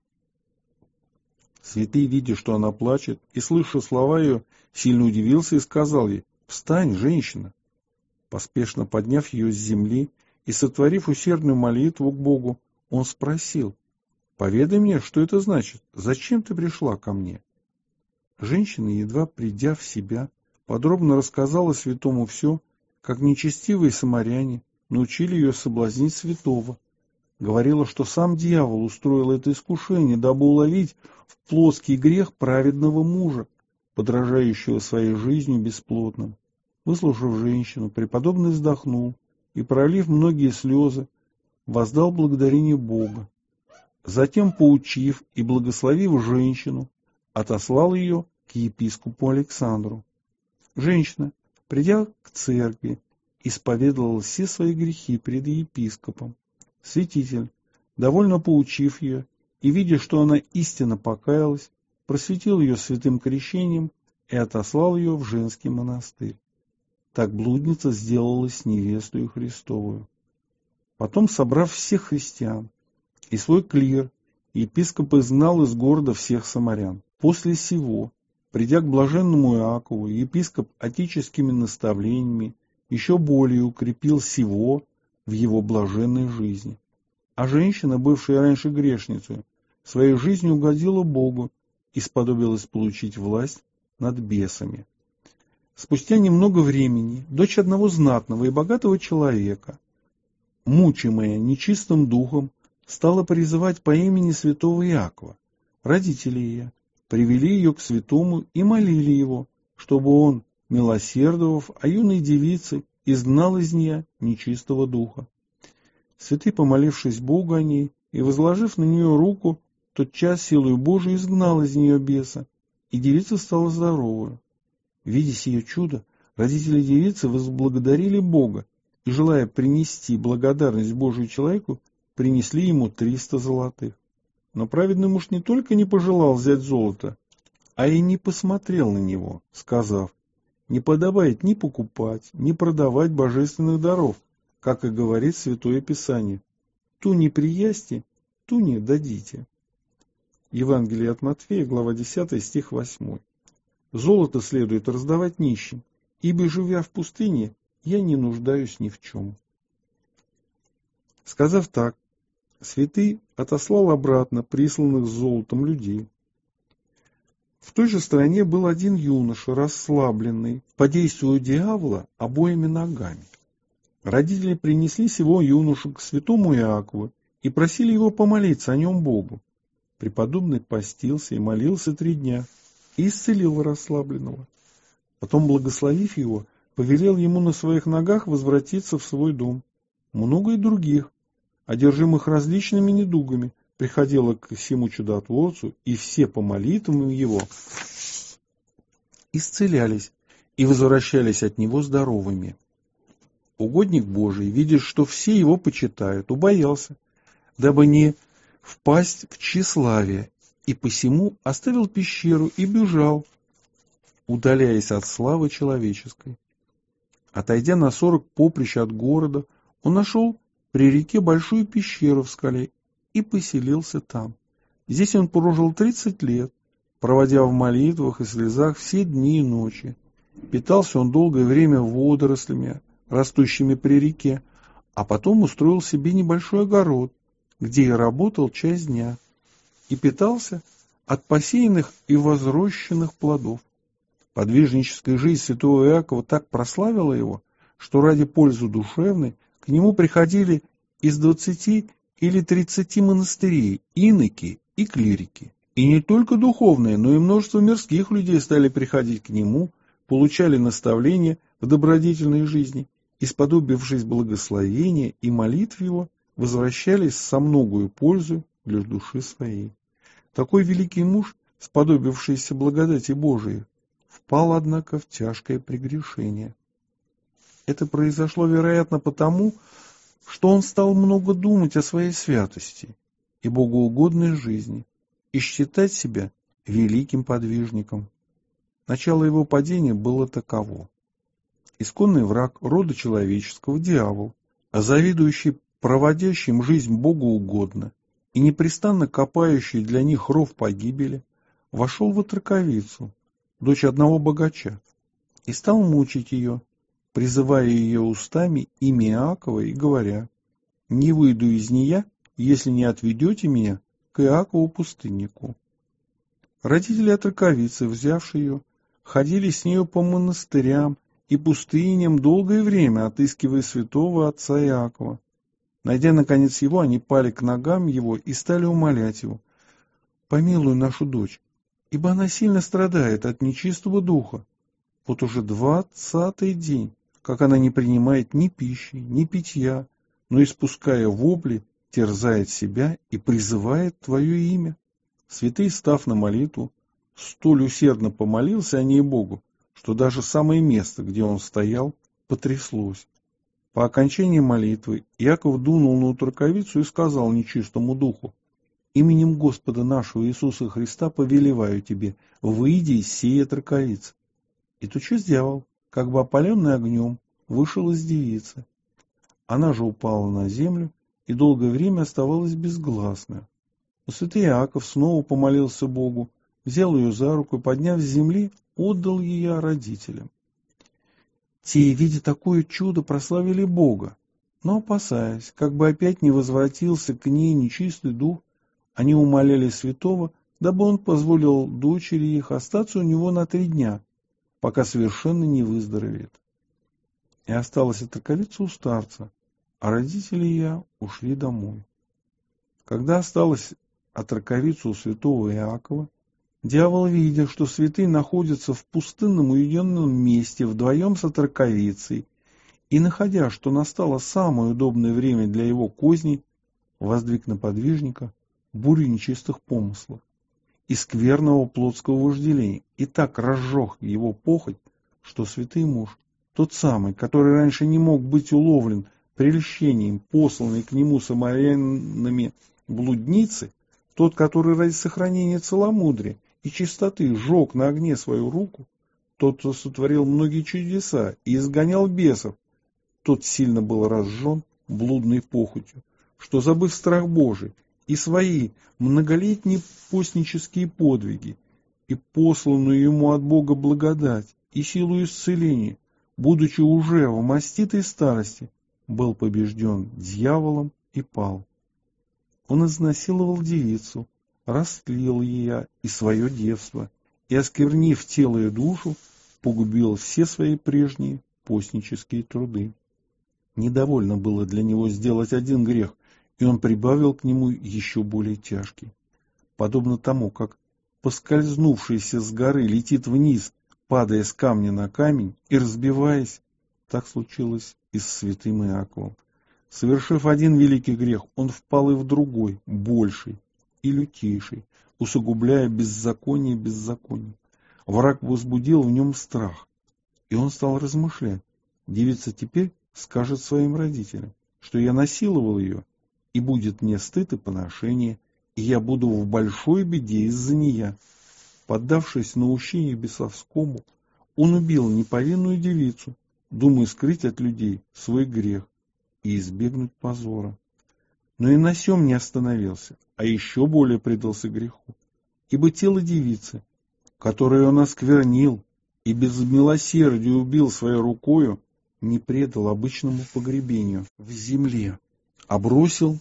Святый, видя, что она плачет, и слыша слова ее, сильно удивился и сказал ей: «Встань, женщина!» Поспешно подняв ее с земли и сотворив усердную молитву к Богу, он спросил: «Поведай мне, что это значит? Зачем ты пришла ко мне?» Женщина, едва придя в себя, подробно рассказала святому все, как нечестивые самаряне научили ее соблазнить святого. Говорила, что сам дьявол устроил это искушение, дабы уловить в плоский грех праведного мужа, подражающего своей жизнью бесплотным. Выслушав женщину, преподобный вздохнул и, пролив многие слезы, воздал благодарение Бога. Затем, поучив и благословив женщину, отослал ее к епископу Александру. Женщина, придя к церкви, исповедовала все свои грехи пред епископом. Святитель, довольно поучив ее и видя, что она истинно покаялась, просветил ее святым крещением и отослал ее в женский монастырь. Так блудница сделалась невестою Христовую. Потом, собрав всех христиан и свой клир, епископ изгнал из города всех самарян. После сего, придя к блаженному Иакову, епископ отеческими наставлениями еще более укрепил сего в его блаженной жизни. А женщина, бывшая раньше грешницей, своей жизнью угодила Богу и сподобилась получить власть над бесами. Спустя немного времени дочь одного знатного и богатого человека, мучимая нечистым духом, стала призывать по имени святого Иакова. Родители ее привели ее к святому и молили его, чтобы он, милосердовав о юной девице, изгнал из нее нечистого духа. Святый, помолившись Богу о ней и возложив на нее руку, тотчас силою Божией изгнал из нее беса, и девица стала здоровою. Видя сие чудо, родители девицы возблагодарили Бога и, желая принести благодарность Божию человеку, принесли ему триста золотых. Но праведный муж не только не пожелал взять золото, а и не посмотрел на него, сказав: «Не подобает ни покупать, ни продавать божественных даров, как и говорит Святое Писание. Ту не приясти, ту не дадите». Евангелие от Матфея, глава десятая, стих восьмой. «Золото следует раздавать нищим, ибо, живя в пустыне, я не нуждаюсь ни в чем». Сказав так, святый отослал обратно присланных с золотом людей. В той же стране был один юноша, расслабленный, по действию дьявола обоими ногами. Родители принесли сего юношу к святому Иакову и просили его помолиться о нем Богу. Преподобный постился и молился три дня и исцелил расслабленного. Потом, благословив его, повелел ему на своих ногах возвратиться в свой дом. Много и других, одержимых различными недугами, приходило к сему чудотворцу, и все по молитвам его исцелялись и возвращались от него здоровыми. Угодник Божий, видя, что все его почитают, убоялся, дабы не впасть в тщеславие, и посему оставил пещеру и бежал, удаляясь от славы человеческой. Отойдя на сорок поприщ от города, он нашел при реке большую пещеру в скале и поселился там. Здесь он прожил тридцать лет, проводя в молитвах и слезах все дни и ночи. Питался он долгое время водорослями, растущими при реке, а потом устроил себе небольшой огород, где и работал часть дня, и питался от посеянных и возрощенных плодов. Подвижническая жизнь святого Иакова так прославила его, что ради пользы душевной к нему приходили из двадцати или тридцати монастырей иноки и клирики. И не только духовные, но и множество мирских людей стали приходить к нему, получали наставления в добродетельной жизни и, сподобившись благословения и молитв его, возвращались со многою пользу для души своей. Такой великий муж, сподобившийся благодати Божией, впал, однако, в тяжкое прегрешение. Это произошло, вероятно, потому, что он стал много думать о своей святости и богоугодной жизни и считать себя великим подвижником. Начало его падения было таково. Исконный враг рода человеческого, дьявол, а завидующий проводящим жизнь богоугодно и непрестанно копающий для них ров погибели, вошел в отроковицу, дочь одного богача, и стал мучить ее, призывая ее устами имя Иакова и говоря: «Не выйду из нее, если не отведете меня к Иакову пустыннику». Родители отроковицы, взявшие ее, ходили с нею по монастырям и пустыням долгое время, отыскивая святого отца Иакова. Найдя, наконец, его, они пали к ногам его и стали умолять его: «Помилуй нашу дочь, ибо она сильно страдает от нечистого духа. Вот уже двадцатый день, как она не принимает ни пищи, ни питья, но, испуская вопли, терзает себя и призывает Твое имя». Святый, став на молитву, столь усердно помолился о ней Богу, что даже самое место, где он стоял, потряслось. По окончании молитвы Иаков дунул на утроковицу и сказал нечистому духу: «Именем Господа нашего Иисуса Христа повелеваю тебе, выйди из сей отроковицы». И тотчас дьявол, как бы опаленный огнем, вышел из девицы. Она же упала на землю и долгое время оставалась безгласна. Но святый Иаков снова помолился Богу, взял ее за руку и, подняв с земли, отдал ее родителям. Те, видя такое чудо, прославили Бога, но, опасаясь, как бы опять не возвратился к ней нечистый дух, они умоляли святого, дабы он позволил дочери их остаться у него на три дня, пока совершенно не выздоровеет. И осталась отроковица у старца, а родители ее ушли домой. Когда осталась отроковица у святого Иакова, дьявол, видя, что святый находится в пустынном уединенном месте вдвоем с отроковицей, и находя, что настало самое удобное время для его козней, воздвиг на подвижника бурю нечистых помыслов и скверного плотского вожделения, и так разжег его похоть, что святый муж, тот самый, который раньше не мог быть уловлен прельщением, посланный к нему самарянами блудницы, тот, который ради сохранения целомудрия и чистоты сжег на огне свою руку, тот, кто сотворил многие чудеса и изгонял бесов, тот сильно был разжен блудной похотью, что, забыв страх Божий и свои многолетние постнические подвиги и посланную ему от Бога благодать и силу исцеления, будучи уже в маститой старости, был побежден дьяволом и пал. Он изнасиловал девицу, растлил ее и свое девство, и, осквернив тело и душу, погубил все свои прежние постнические труды. Недовольно было для него сделать один грех, и он прибавил к нему еще более тяжкий. Подобно тому, как поскользнувшийся с горы летит вниз, падая с камня на камень и разбиваясь, так случилось и с святым Иаковом. Совершив один великий грех, он впал и в другой, больший и лютейший, усугубляя беззаконие беззаконием. Враг возбудил в нем страх, и он стал размышлять: девица теперь скажет своим родителям, что я насиловал ее, и будет мне стыд и поношение, и я буду в большой беде из-за нее. Поддавшись наущению бесовскому, он убил неповинную девицу, думая скрыть от людей свой грех. и избегнуть позора. Но и на сем не остановился, а еще более предался греху. Ибо тело девицы, которое он осквернил и без милосердия убил своей рукою, не предал обычному погребению в земле, а бросил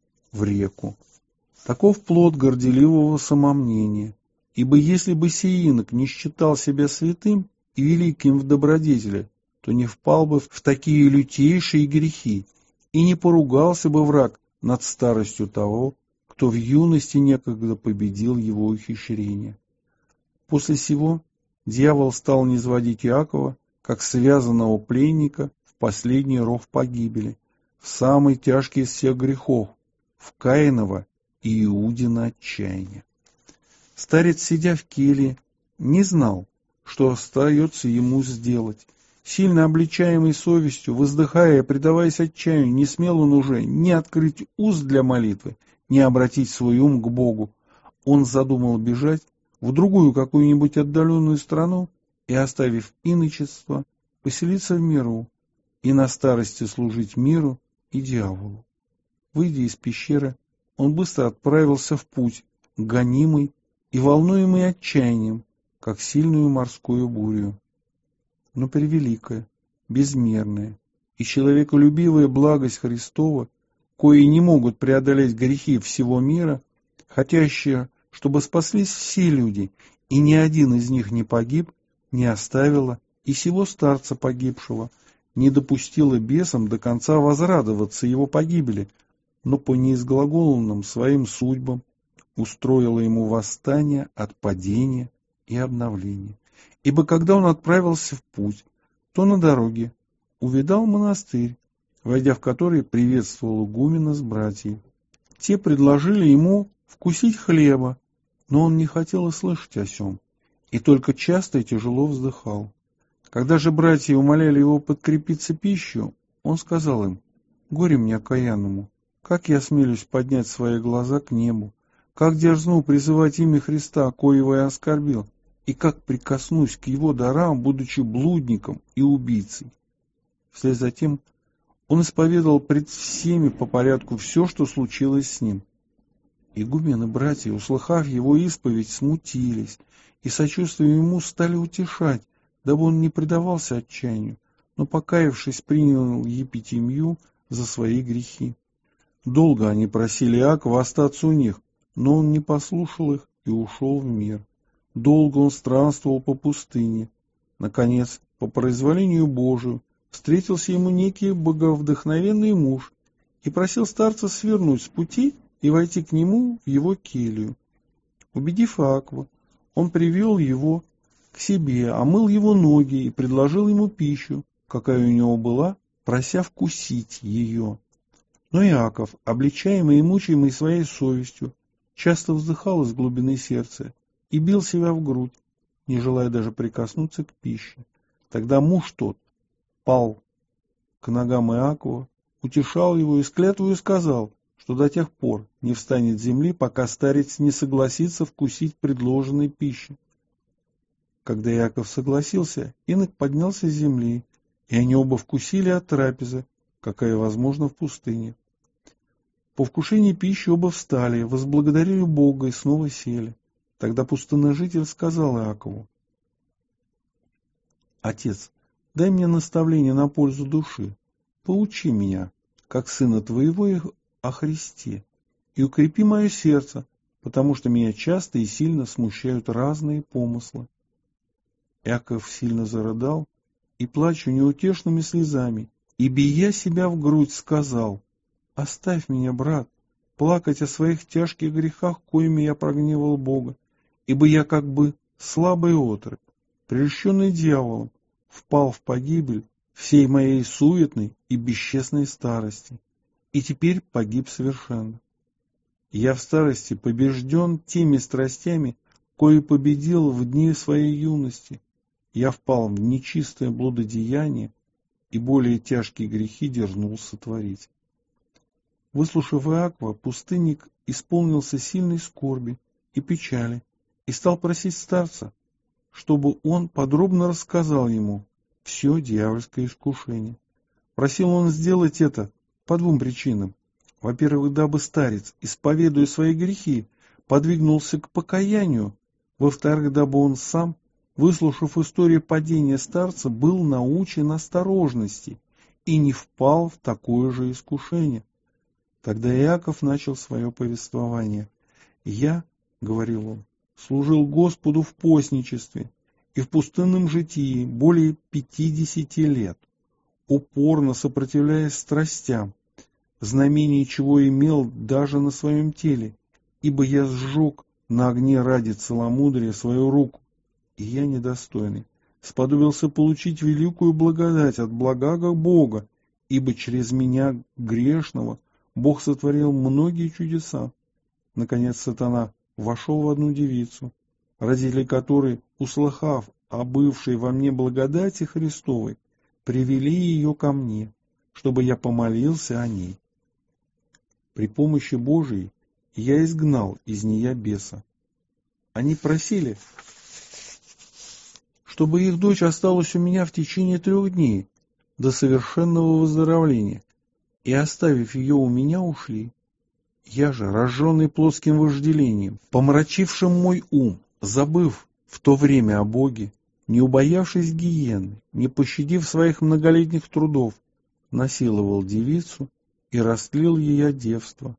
в реку. Таков плод горделивого самомнения. Ибо если бы сей инок не считал себя святым и великим в добродетели, то не впал бы в такие лютейшие грехи, и не поругался бы враг над старостью того, кто в юности некогда победил его ухищрение. После сего дьявол стал низводить Иакова, как связанного пленника, в последний ров погибели, в самый тяжкий из всех грехов, в Каиново и Иудино отчаяние. Старец, сидя в келье, не знал, что остается ему сделать. Сильно обличаемый совестью, воздыхая и предаваясь отчаянию, не смел он уже ни открыть уст для молитвы, ни обратить свой ум к Богу. Он задумал бежать в другую какую-нибудь отдаленную страну и, оставив иночество, поселиться в миру и на старости служить миру и дьяволу. Выйдя из пещеры, он быстро отправился в путь, гонимый и волнуемый отчаянием, как сильную морскую бурю. Но превеликая, безмерная и человеколюбивая благость Христова, кои не могут преодолеть грехи всего мира, хотящие, чтобы спаслись все люди, и ни один из них не погиб, не оставила и сего старца погибшего, не допустила бесам до конца возрадоваться его погибели, но по неизглаголанным своим судьбам устроила ему восстание от падения и обновления. Ибо когда он отправился в путь, то на дороге увидал монастырь, войдя в который приветствовал игумена с братьями. Те предложили ему вкусить хлеба, но он не хотел и слышать о сем, и только часто и тяжело вздыхал. Когда же братья умоляли его подкрепиться пищей, он сказал им: «Горе мне окаянному, как я осмелюсь поднять свои глаза к небу, как дерзну призывать имя Христа, коего я оскорбил, и как прикоснусь к его дарам, будучи блудником и убийцей». Вслед за тем он исповедовал пред всеми по порядку все, что случилось с ним. Игумены братья, услыхав его исповедь, смутились и, сочувствуя ему, стали утешать, дабы он не предавался отчаянию, но, покаявшись, принял епитимию за свои грехи. Долго они просили Иакова остаться у них, но он не послушал их и ушел в мир. Долго он странствовал по пустыне. Наконец, по произволению Божию, встретился ему некий боговдохновенный муж и просил старца свернуть с пути и войти к нему в его келью. Убедив Иакова, он привел его к себе, омыл его ноги и предложил ему пищу, какая у него была, прося вкусить ее. Но Иаков, обличаемый и мучаемый своей совестью, часто вздыхал из глубины сердца и бил себя в грудь, не желая даже прикоснуться к пище. Тогда муж тот пал к ногам Иакова, утешал его и с клятвою сказал, что до тех пор не встанет с земли, пока старец не согласится вкусить предложенной пищи. Когда Иаков согласился, инок поднялся с земли, и они оба вкусили от трапезы, какая возможна в пустыне. По вкушении пищи оба встали, возблагодарили Бога и снова сели. Тогда пустынножитель сказал Иакову: «Отец, дай мне наставление на пользу души, поучи меня, как сына твоего, о Христе, и укрепи мое сердце, потому что меня часто и сильно смущают разные помыслы». Иаков сильно зарыдал и, плача неутешными слезами, и, бия себя в грудь, сказал: «Оставь меня, брат, плакать о своих тяжких грехах, коими я прогневал Бога, ибо я как бы слабый отрок, прельщенный дьяволом, впал в погибель всей моей суетной и бесчестной старости, и теперь погиб совершенно. Я в старости побежден теми страстями, кои победил в дни своей юности. Я впал в нечистое блудодеяние и более тяжкие грехи дерзнул сотворить». Выслушав Иакова, пустынник исполнился сильной скорби и печали и стал просить старца, чтобы он подробно рассказал ему все дьявольское искушение. Просил он сделать это по двум причинам. Во-первых, дабы старец, исповедуя свои грехи, подвигнулся к покаянию. Во-вторых, дабы он сам, выслушав историю падения старца, был научен осторожности и не впал в такое же искушение. Тогда Иаков начал свое повествование. «Я, — говорил он, — служил Господу в постничестве и в пустынном житии более пятидесяти лет, упорно сопротивляясь страстям, знамение чего имел даже на своем теле, ибо я сжег на огне ради целомудрия свою руку, и я недостойный сподобился получить великую благодать от благого Бога, ибо через меня, грешного, Бог сотворил многие чудеса. Наконец сатана вошел в одну девицу, родители которой, услыхав о бывшей во мне благодати Христовой, привели ее ко мне, чтобы я помолился о ней. При помощи Божией я изгнал из нее беса. Они просили, чтобы их дочь осталась у меня в течение трех дней до совершенного выздоровления, и, оставив ее у меня, ушли. Я же, рожженный плоским вожделением, помрачившим мой ум, забыв в то время о Боге, не убоявшись гиены, не пощадив своих многолетних трудов, насиловал девицу и растлил ее девство.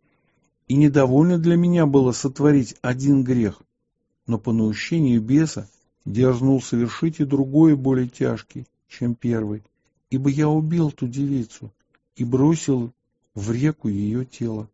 И недовольно для меня было сотворить один грех, но по наущению беса дерзнул совершить и другой более тяжкий, чем первый, ибо я убил ту девицу и бросил в реку ее тело.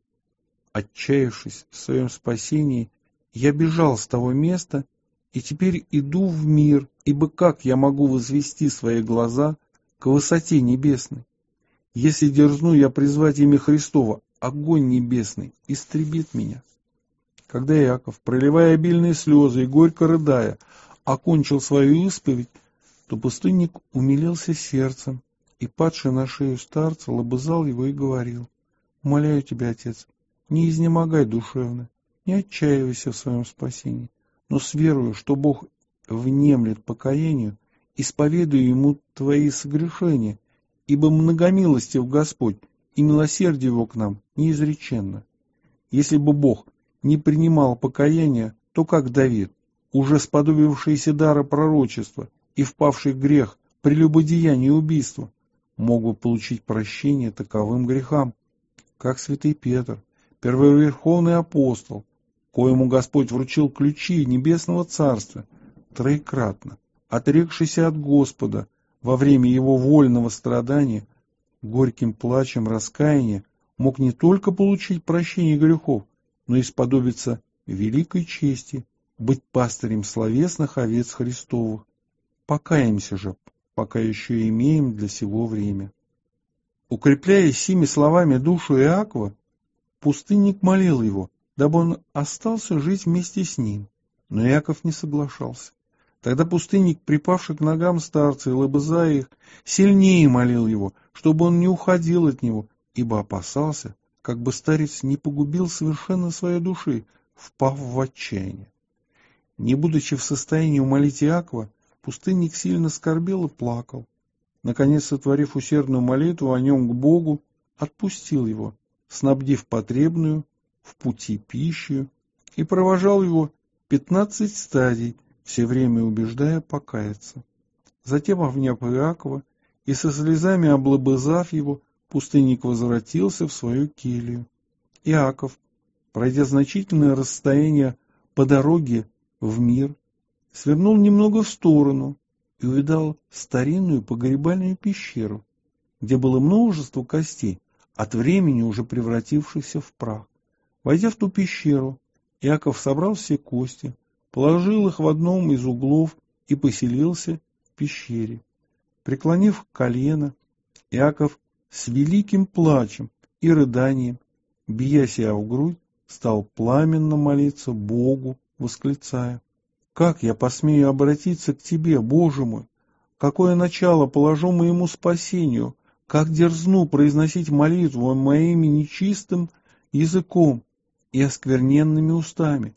Отчаявшись в своем спасении, я бежал с того места и теперь иду в мир, ибо как я могу возвести свои глаза к высоте небесной? Если дерзну я призвать имя Христово, огонь небесный истребит меня. Когда Иаков, проливая обильные слезы и горько рыдая, окончил свою исповедь, то пустынник умилился сердцем, и, падший на шею старца, лобызал его и говорил: «Умоляю тебя, отец, не изнемогай душевно, не отчаивайся в своем спасении, но с верою, что Бог внемлет покаянию, исповедуй ему твои согрешения, ибо многомилостив Господь, и милосердие его к нам неизреченно. Если бы Бог не принимал покаяния, то как Давид, уже сподобившийся дара пророчества и впавший в грех прелюбодеяния и убийства, мог бы получить прощение таковым грехам, как святый Петр, первоверховный апостол, коему Господь вручил ключи небесного царства, троекратно, отрекшийся от Господа во время его вольного страдания, горьким плачем раскаяния, мог не только получить прощение грехов, но и сподобиться великой чести быть пастырем словесных овец Христовых. Покаемся же, пока еще имеем для сего время». Укрепляя сими словами душу Иакова, пустынник молил его, дабы он остался жить вместе с ним, но Иаков не соглашался. Тогда пустынник, припавший к ногам старца и лобызая их, сильнее молил его, чтобы он не уходил от него, ибо опасался, как бы старец не погубил совершенно своей души, впав в отчаяние. Не будучи в состоянии умолить Иакова, пустынник сильно скорбел и плакал. Наконец, сотворив усердную молитву о нем к Богу, отпустил его, снабдив потребную в пути пищу, и провожал его пятнадцать стадий, все время убеждая покаяться. Затем, обняв Иакова и со слезами облобызав его, пустынник возвратился в свою келью. Иаков, пройдя значительное расстояние по дороге в мир, свернул немного в сторону и увидал старинную погребальную пещеру, где было множество костей, от времени уже превратившихся в прах. Войдя в ту пещеру, Иаков собрал все кости, положил их в одном из углов и поселился в пещере. Преклонив колено, Иаков с великим плачем и рыданием, бия себя в грудь, стал пламенно молиться Богу, восклицая: «Как я посмею обратиться к Тебе, Боже мой? Какое начало положу моему спасению? Как дерзну произносить молитву моими нечистым языком и оскверненными устами?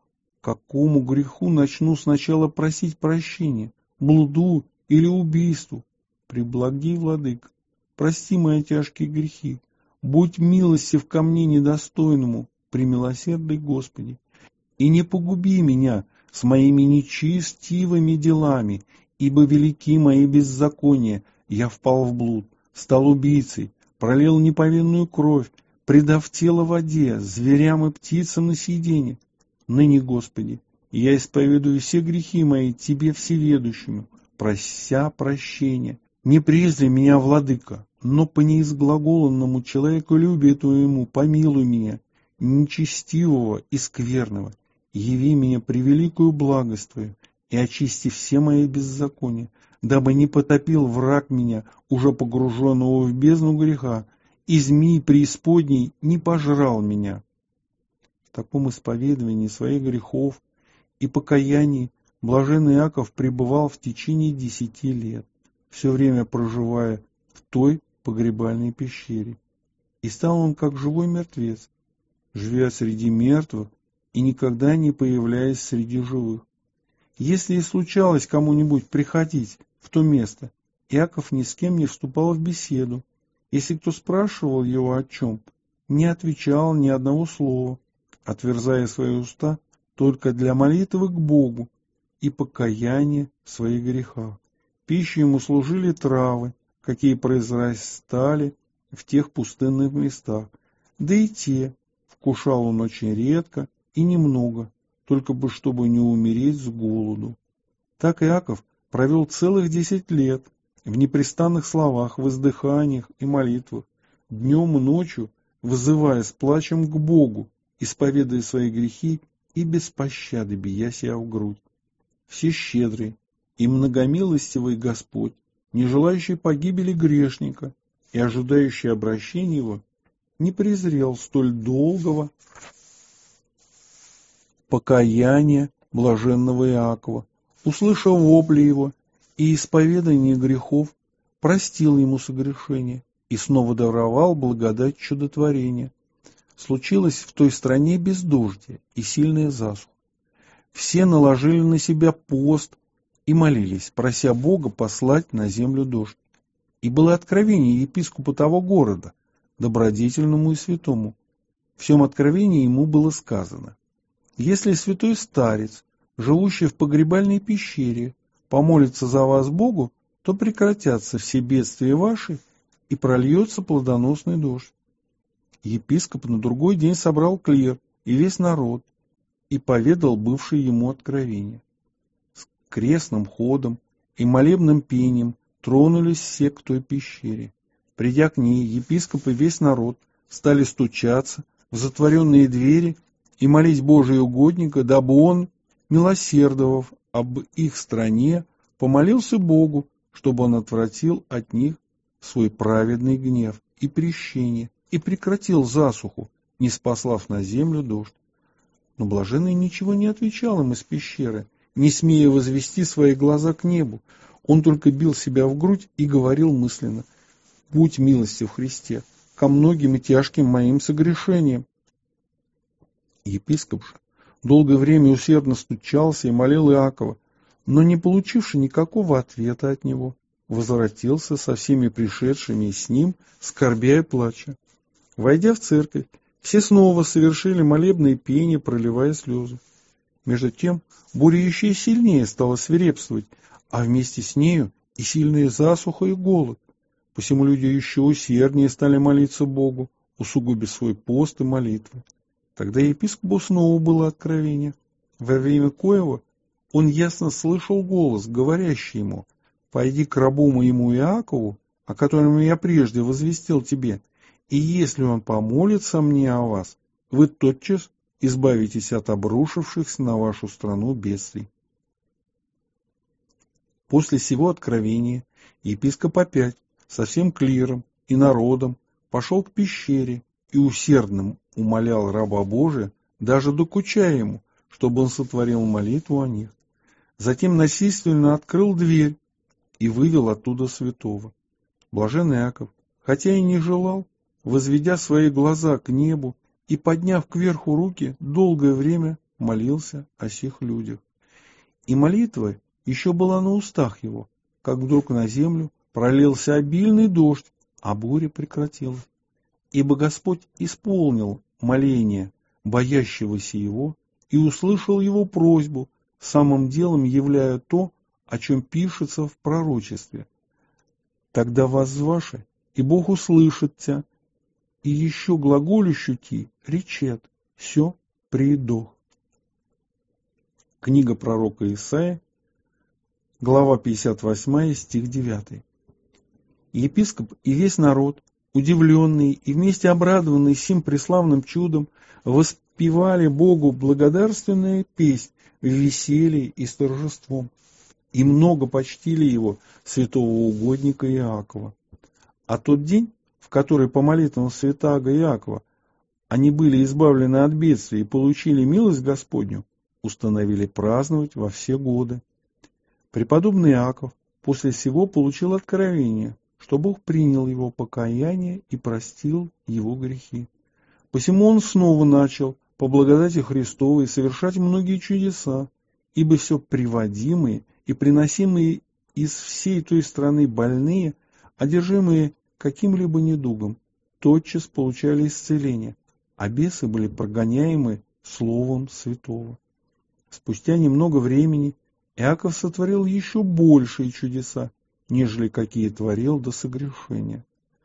Какому греху начну сначала просить прощения, блуду или убийству? Преблаги, Владыка, прости мои тяжкие грехи, будь милостив ко мне недостойному, премилосердный Господи, и не погуби меня с моими нечестивыми делами, ибо велики мои беззакония, я впал в блуд, стал убийцей, пролил неповинную кровь, предав тело воде, зверям и птицам на съедение. Ныне, Господи, я исповедую все грехи мои Тебе всеведущему, прося прощения. Не презри меня, владыка, но по неизглаголанному человеколюбию Твоему помилуй меня, нечестивого и скверного. Яви меня превеликую благость Твою и очисти все мои беззакония, дабы не потопил враг меня, уже погруженного в бездну греха, и змей преисподней не пожрал меня. В таком исповедовании своих грехов и покаянии блаженный Иаков пребывал в течение десяти лет, все время проживая в той погребальной пещере. И стал он как живой мертвец, живя среди мертвых и никогда не появляясь среди живых. Если и случалось кому-нибудь приходить в то место, Иаков ни с кем не вступал в беседу. Если кто спрашивал его о чем, не отвечал ни одного слова, отверзая свои уста только для молитвы к Богу и покаяния в своих грехах. Пищей ему служили травы, какие произрастали в тех пустынных местах, да и те вкушал он очень редко и немного, только бы чтобы не умереть с голоду. Так Иаков провел целых десять лет в непрестанных словах, воздыханиях и молитвах, днем и ночью вызывая с плачем к Богу, исповедуя свои грехи и без пощады бия себя в грудь. Всещедрый и многомилостивый Господь, не желающий погибели грешника и ожидающий обращения его, не презрел столь долгого покаяния блаженного Иакова, услышав вопли его и исповедание грехов, простил ему согрешение и снова даровал благодать чудотворения. Случилось в той стране бездождие и сильная засуха. Все наложили на себя пост и молились, прося Бога послать на землю дождь. И было откровение епископу того города, добродетельному и святому. В всем откровении ему было сказано: если святой старец, живущий в погребальной пещере, помолится за вас Богу, то прекратятся все бедствия ваши, и прольется плодоносный дождь. Епископ на другой день собрал клир и весь народ и поведал бывшее ему откровение. С крестным ходом и молебным пением тронулись все к той пещере. Придя к ней, епископ и весь народ стали стучаться в затворенные двери и молить Божия угодника, дабы он, милосердовав об их стране, помолился Богу, чтобы он отвратил от них свой праведный гнев и прещение, и прекратил засуху, не спаслав на землю дождь. Но блаженный ничего не отвечал им из пещеры, не смея возвести свои глаза к небу. Он только бил себя в грудь и говорил мысленно: «Будь милостив, Христе, ко многим и тяжким моим согрешениям». Епископ же долгое время усердно стучался и молил Иакова, но, не получивши никакого ответа от него, возвратился со всеми пришедшими с ним, скорбя и плача. Войдя в церковь, все снова совершили молебные пения, проливая слезы. Между тем буря еще сильнее стала свирепствовать, а вместе с нею и сильная засуха и голод. Посему люди еще усерднее стали молиться Богу, усугубив свой пост и молитвы. Тогда епископу снова было откровение, во время коего он ясно слышал голос, говорящий ему: «Пойди к рабу моему Иакову, о котором я прежде возвестил тебе, и если он помолится мне о вас, вы тотчас избавитесь от обрушившихся на вашу страну бедствий». После сего откровения епископ опять со всем клиром и народом пошел к пещере и усердным умолял раба Божия, даже докучая ему, чтобы он сотворил молитву о них. Затем насильственно открыл дверь и вывел оттуда святого. Блаженный Иаков, хотя и не желал, возведя свои глаза к небу и подняв кверху руки, долгое время молился о сих людях. И молитва еще была на устах его, как вдруг на землю пролился обильный дождь, а буря прекратилась. ибо Господь исполнил моление боящегося Его и услышал его просьбу, самым делом являя то, о чем пишется в пророчестве. Тогда воззваше, и Бог услышит тебя, и еще глаголющу ти речет, все приидох. Книга пророка Исаия, глава пятьдесят восемь, стих девятый. Епископ и весь народ, удивленные и вместе обрадованные сим преславным чудом, воспевали Богу благодарственную песнь в веселье и с торжеством, и много почтили его, святого угодника Иакова. А тот день, в который по молитвам святаго Иакова они были избавлены от бедствия и получили милость Господню, установили праздновать во все годы. Преподобный Иаков после сего получил откровение, что Бог принял его покаяние и простил его грехи. Посему он снова начал по благодати Христовой совершать многие чудеса, ибо все приводимые и приносимые из всей той страны больные, одержимые каким-либо недугом, тотчас получали исцеление, а бесы были прогоняемы Словом Святого. Спустя немного времени Иаков сотворил еще большие чудеса, нежели какие творил до согрешения.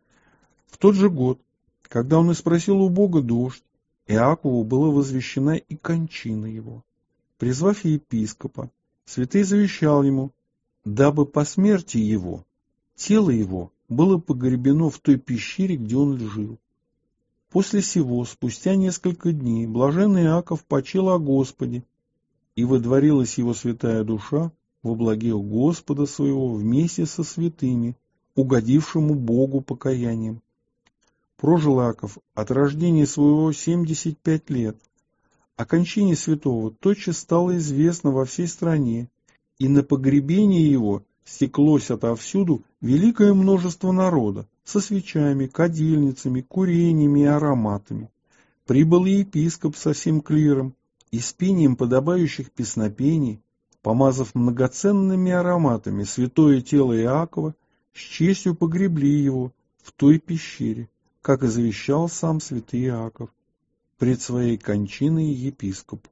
В тот же год, когда он и спросил у Бога дождь, Иакову была возвещена и кончина его. Призвав епископа, святый завещал ему, дабы по смерти его тело его было погребено в той пещере, где он жил. После сего, спустя несколько дней, блаженный Иаков почил о Господе, и водворилась его святая душа во благе Господа своего вместе со святыми, угодившему Богу покаянием. Прожил Иаков от рождения своего семьдесят пять лет. О кончине святого тотчас стало известно во всей стране, и на погребение его стеклось отовсюду великое множество народа со свечами, кадильницами, курениями и ароматами. Прибыл и епископ со всем клиром, и с пением подобающих песнопений, помазав многоценными ароматами святое тело Иакова, с честью погребли его в той пещере, как и завещал сам святый Иаков, пред своей кончиной епископу.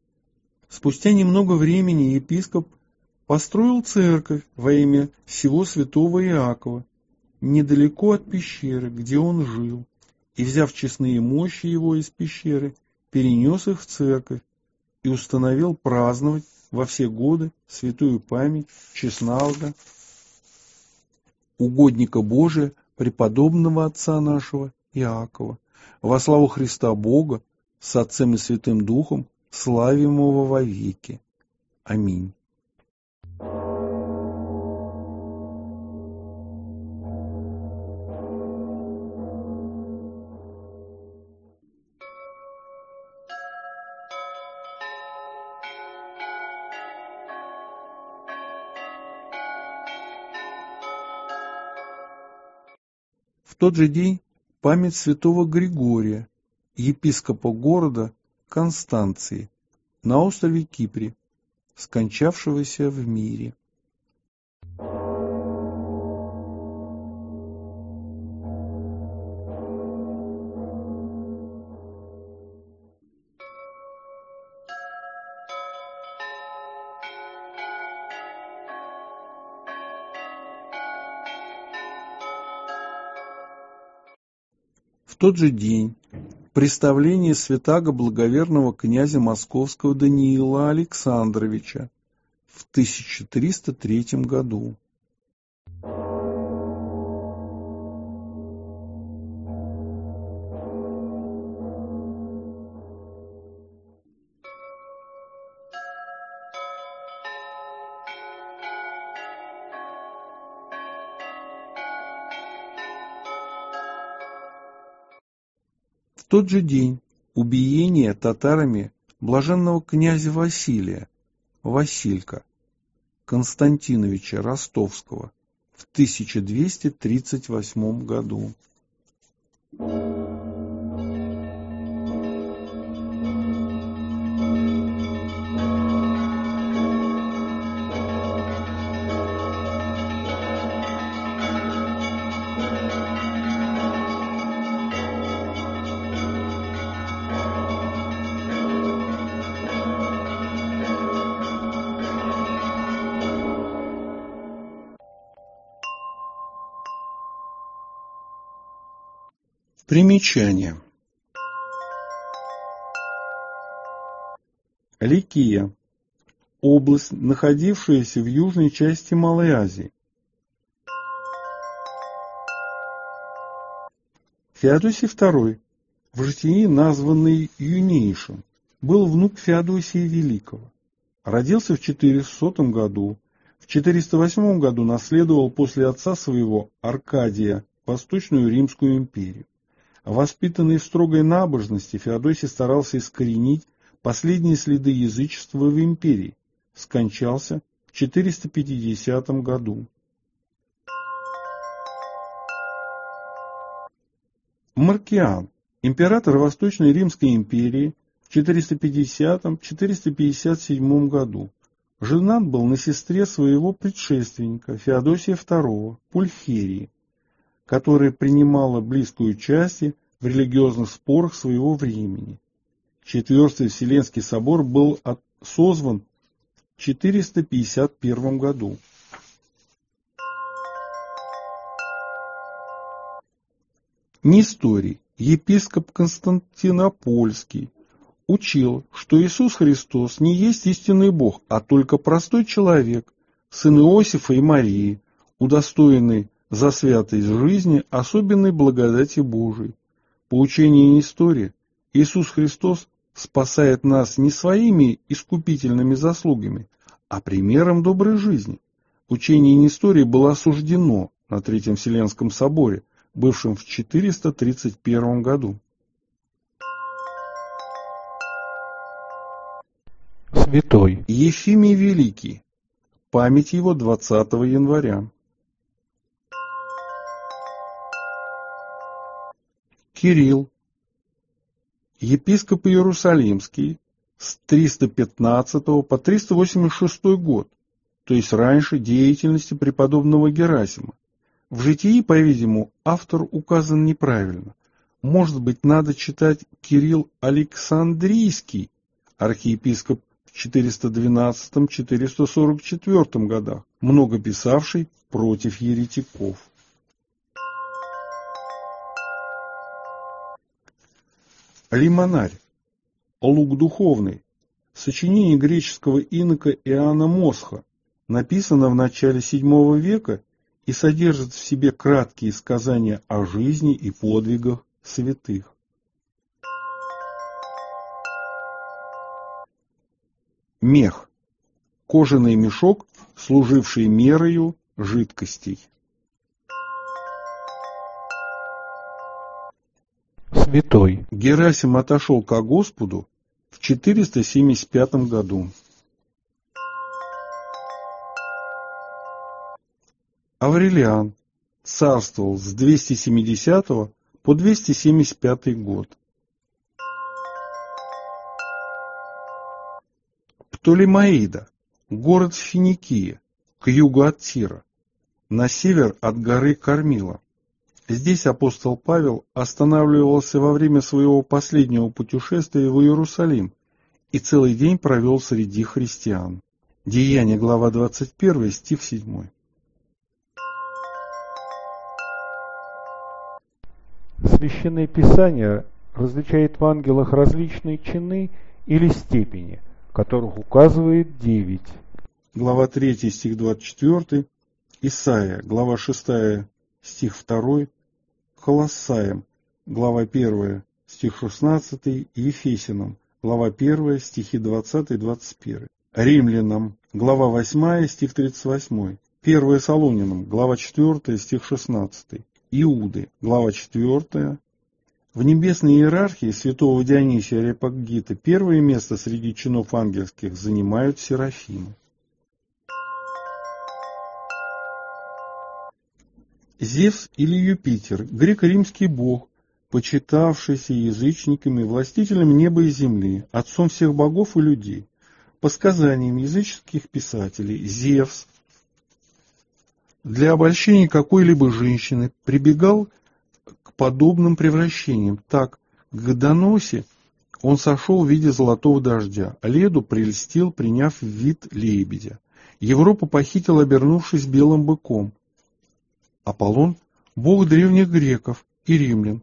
Спустя немного времени епископ построил церковь во имя всего святого Иакова, недалеко от пещеры, где он жил, и, взяв честные мощи его из пещеры, перенес их в церковь и установил праздновать во все годы святую память честного угодника Божия, преподобного отца нашего Иакова, во славу Христа Бога, с Отцем и Святым Духом, славимого вовеки. Аминь. В тот же день память святого Григория, епископа города Констанции на острове Кипре, скончавшегося в мире. В тот же день представление святаго благоверного князя Московского Даниила Александровича в тысяча триста третьем году. В тот же день убиение татарами блаженного князя Василия, Василька Константиновича Ростовского в тысяча двести тридцать восьмом году. Примечание. Ликия. Область, находившаяся в южной части Малой Азии. Феодосий второй, в житии названный юнейшим, был внук Феодосия Великого. Родился в четырехсотом году. В четыреста восьмом году наследовал после отца своего Аркадия Восточную Римскую империю. Воспитанный в строгой набожности, Феодосий старался искоренить последние следы язычества в империи. Скончался в четыреста пятидесятом году. Маркиан, император Восточной Римской империи в четыреста пятидесятом — четыреста пятьдесят седьмом году. Женат был на сестре своего предшественника Феодосия второго, Пульхерии, которая принимала близкое участие в религиозных спорах своего времени. Четвертый Вселенский собор был от, созван в четыреста пятьдесят первом году. Несторий, епископ Константинопольский, учил, что Иисус Христос не есть истинный Бог, а только простой человек, сын Иосифа и Марии, удостоенный за святость жизни особенной благодати Божией. По учению Нестория, Иисус Христос спасает нас не своими искупительными заслугами, а примером доброй жизни. Учение Нестория было осуждено на Третьем Вселенском соборе, бывшем в четыреста тридцать первом году. Святой Ефимий Великий. Память его двадцатого января. Кирилл, епископ Иерусалимский, с триста пятнадцатого по триста восемьдесят шестой год, то есть раньше деятельности преподобного Герасима. В житии, по-видимому, автор указан неправильно. Может быть, надо читать Кирилл Александрийский, архиепископ в четыреста двенадцатом — четыреста сорок четвёртом годах, много писавший против еретиков. Лимонарь. Лук духовный. Сочинение греческого инока Иоанна Мосха, написано в начале седьмого века и содержит в себе краткие сказания о жизни и подвигах святых. Мех. Кожаный мешок, служивший мерою жидкостей. Святой Герасим отошел ко Господу в четыреста семьдесят пятом году. Аврелиан царствовал с двести семидесятого по двести семьдесят пятый год. Птолемаида, город в Финикии, к югу от Тира, на север от горы Кормила. Здесь апостол Павел останавливался во время своего последнего путешествия в Иерусалим и целый день провел среди христиан. Деяния, глава двадцать первая, стих седьмой. Священное Писание различает в ангелах различные чины или степени, которых указывает девять. Глава третья, стих двадцать четвёртый, Исайя, глава шестая, стих второй, Колоссаям, глава первая, стих шестнадцатый, Ефесянам, глава первая, стихи двадцатый — двадцать первый, Римлянам, глава восьмая, стих тридцать восьмой, первое Солунянам, глава четвёртая, стих шестнадцатый, Иуды, глава четвёртая. В небесной иерархии святого Дионисия Ареопагита первое место среди чинов ангельских занимают серафимы. Зевс или Юпитер, греко-римский бог, почитавшийся язычниками, властителем неба и земли, отцом всех богов и людей. По сказаниям языческих писателей, Зевс для обольщения какой-либо женщины прибегал к подобным превращениям. Так, к Доносе он сошел в виде золотого дождя, Леду прельстил, приняв вид лебедя. Европу похитил, обернувшись белым быком. Аполлон – бог древних греков и римлян,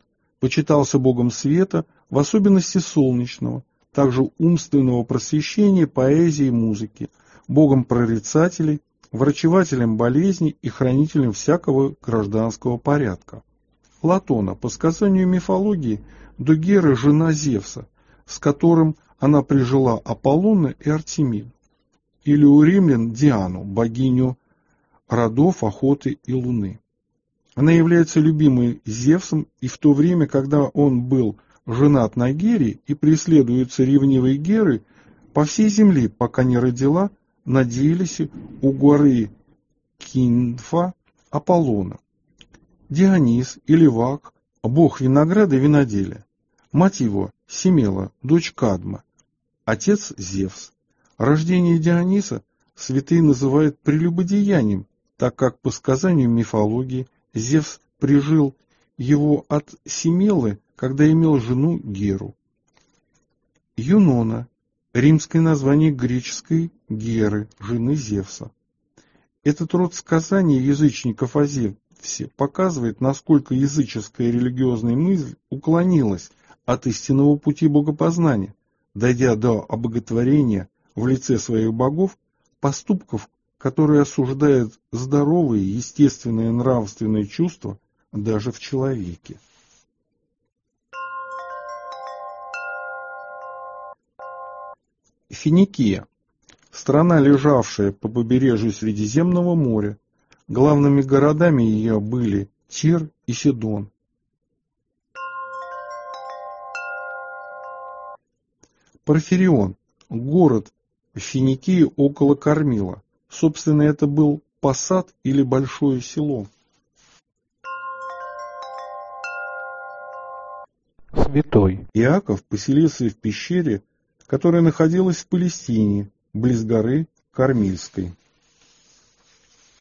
Почитался богом света, в особенности солнечного, также умственного просвещения, поэзии и музыки, богом прорицателей, врачевателем болезней и хранителем всякого гражданского порядка. Латона, по сказанию мифологии, до Геры жена Зевса, с которым она прижила Аполлона и Артемиду, или у римлян Диану, богиню родов, охоты и луны. Она является любимой Зевсом, и в то время, когда он был женат на Гере и преследуется ревнивой Герой, по всей земле, пока не родила, надеялись у горы Кинфа Аполлона. Дионис или Вак, бог винограда и виноделия. Мать его Семела, дочь Кадма. Отец Зевс. Рождение Диониса святые называют прелюбодеянием, так как по сказанию мифологии Зевс прижил его от Семелы, когда имел жену Геру. Юнона. Римское название греческой Геры, жены Зевса. Этот род сказаний язычников о Зевсе показывает, насколько языческая религиозная мысль уклонилась от истинного пути богопознания, дойдя до обоготворения в лице своих богов поступков, которые осуждают здоровые, естественные нравственные чувства даже в человеке. Финикия. Страна, лежавшая по побережью Средиземного моря. Главными городами ее были Тир и Сидон. Порфирион. Город в Финикии около Кормила. Собственно, это был посад или большое село. Святой. Иаков поселился в пещере, которая находилась в Палестине, близ горы Кармильской.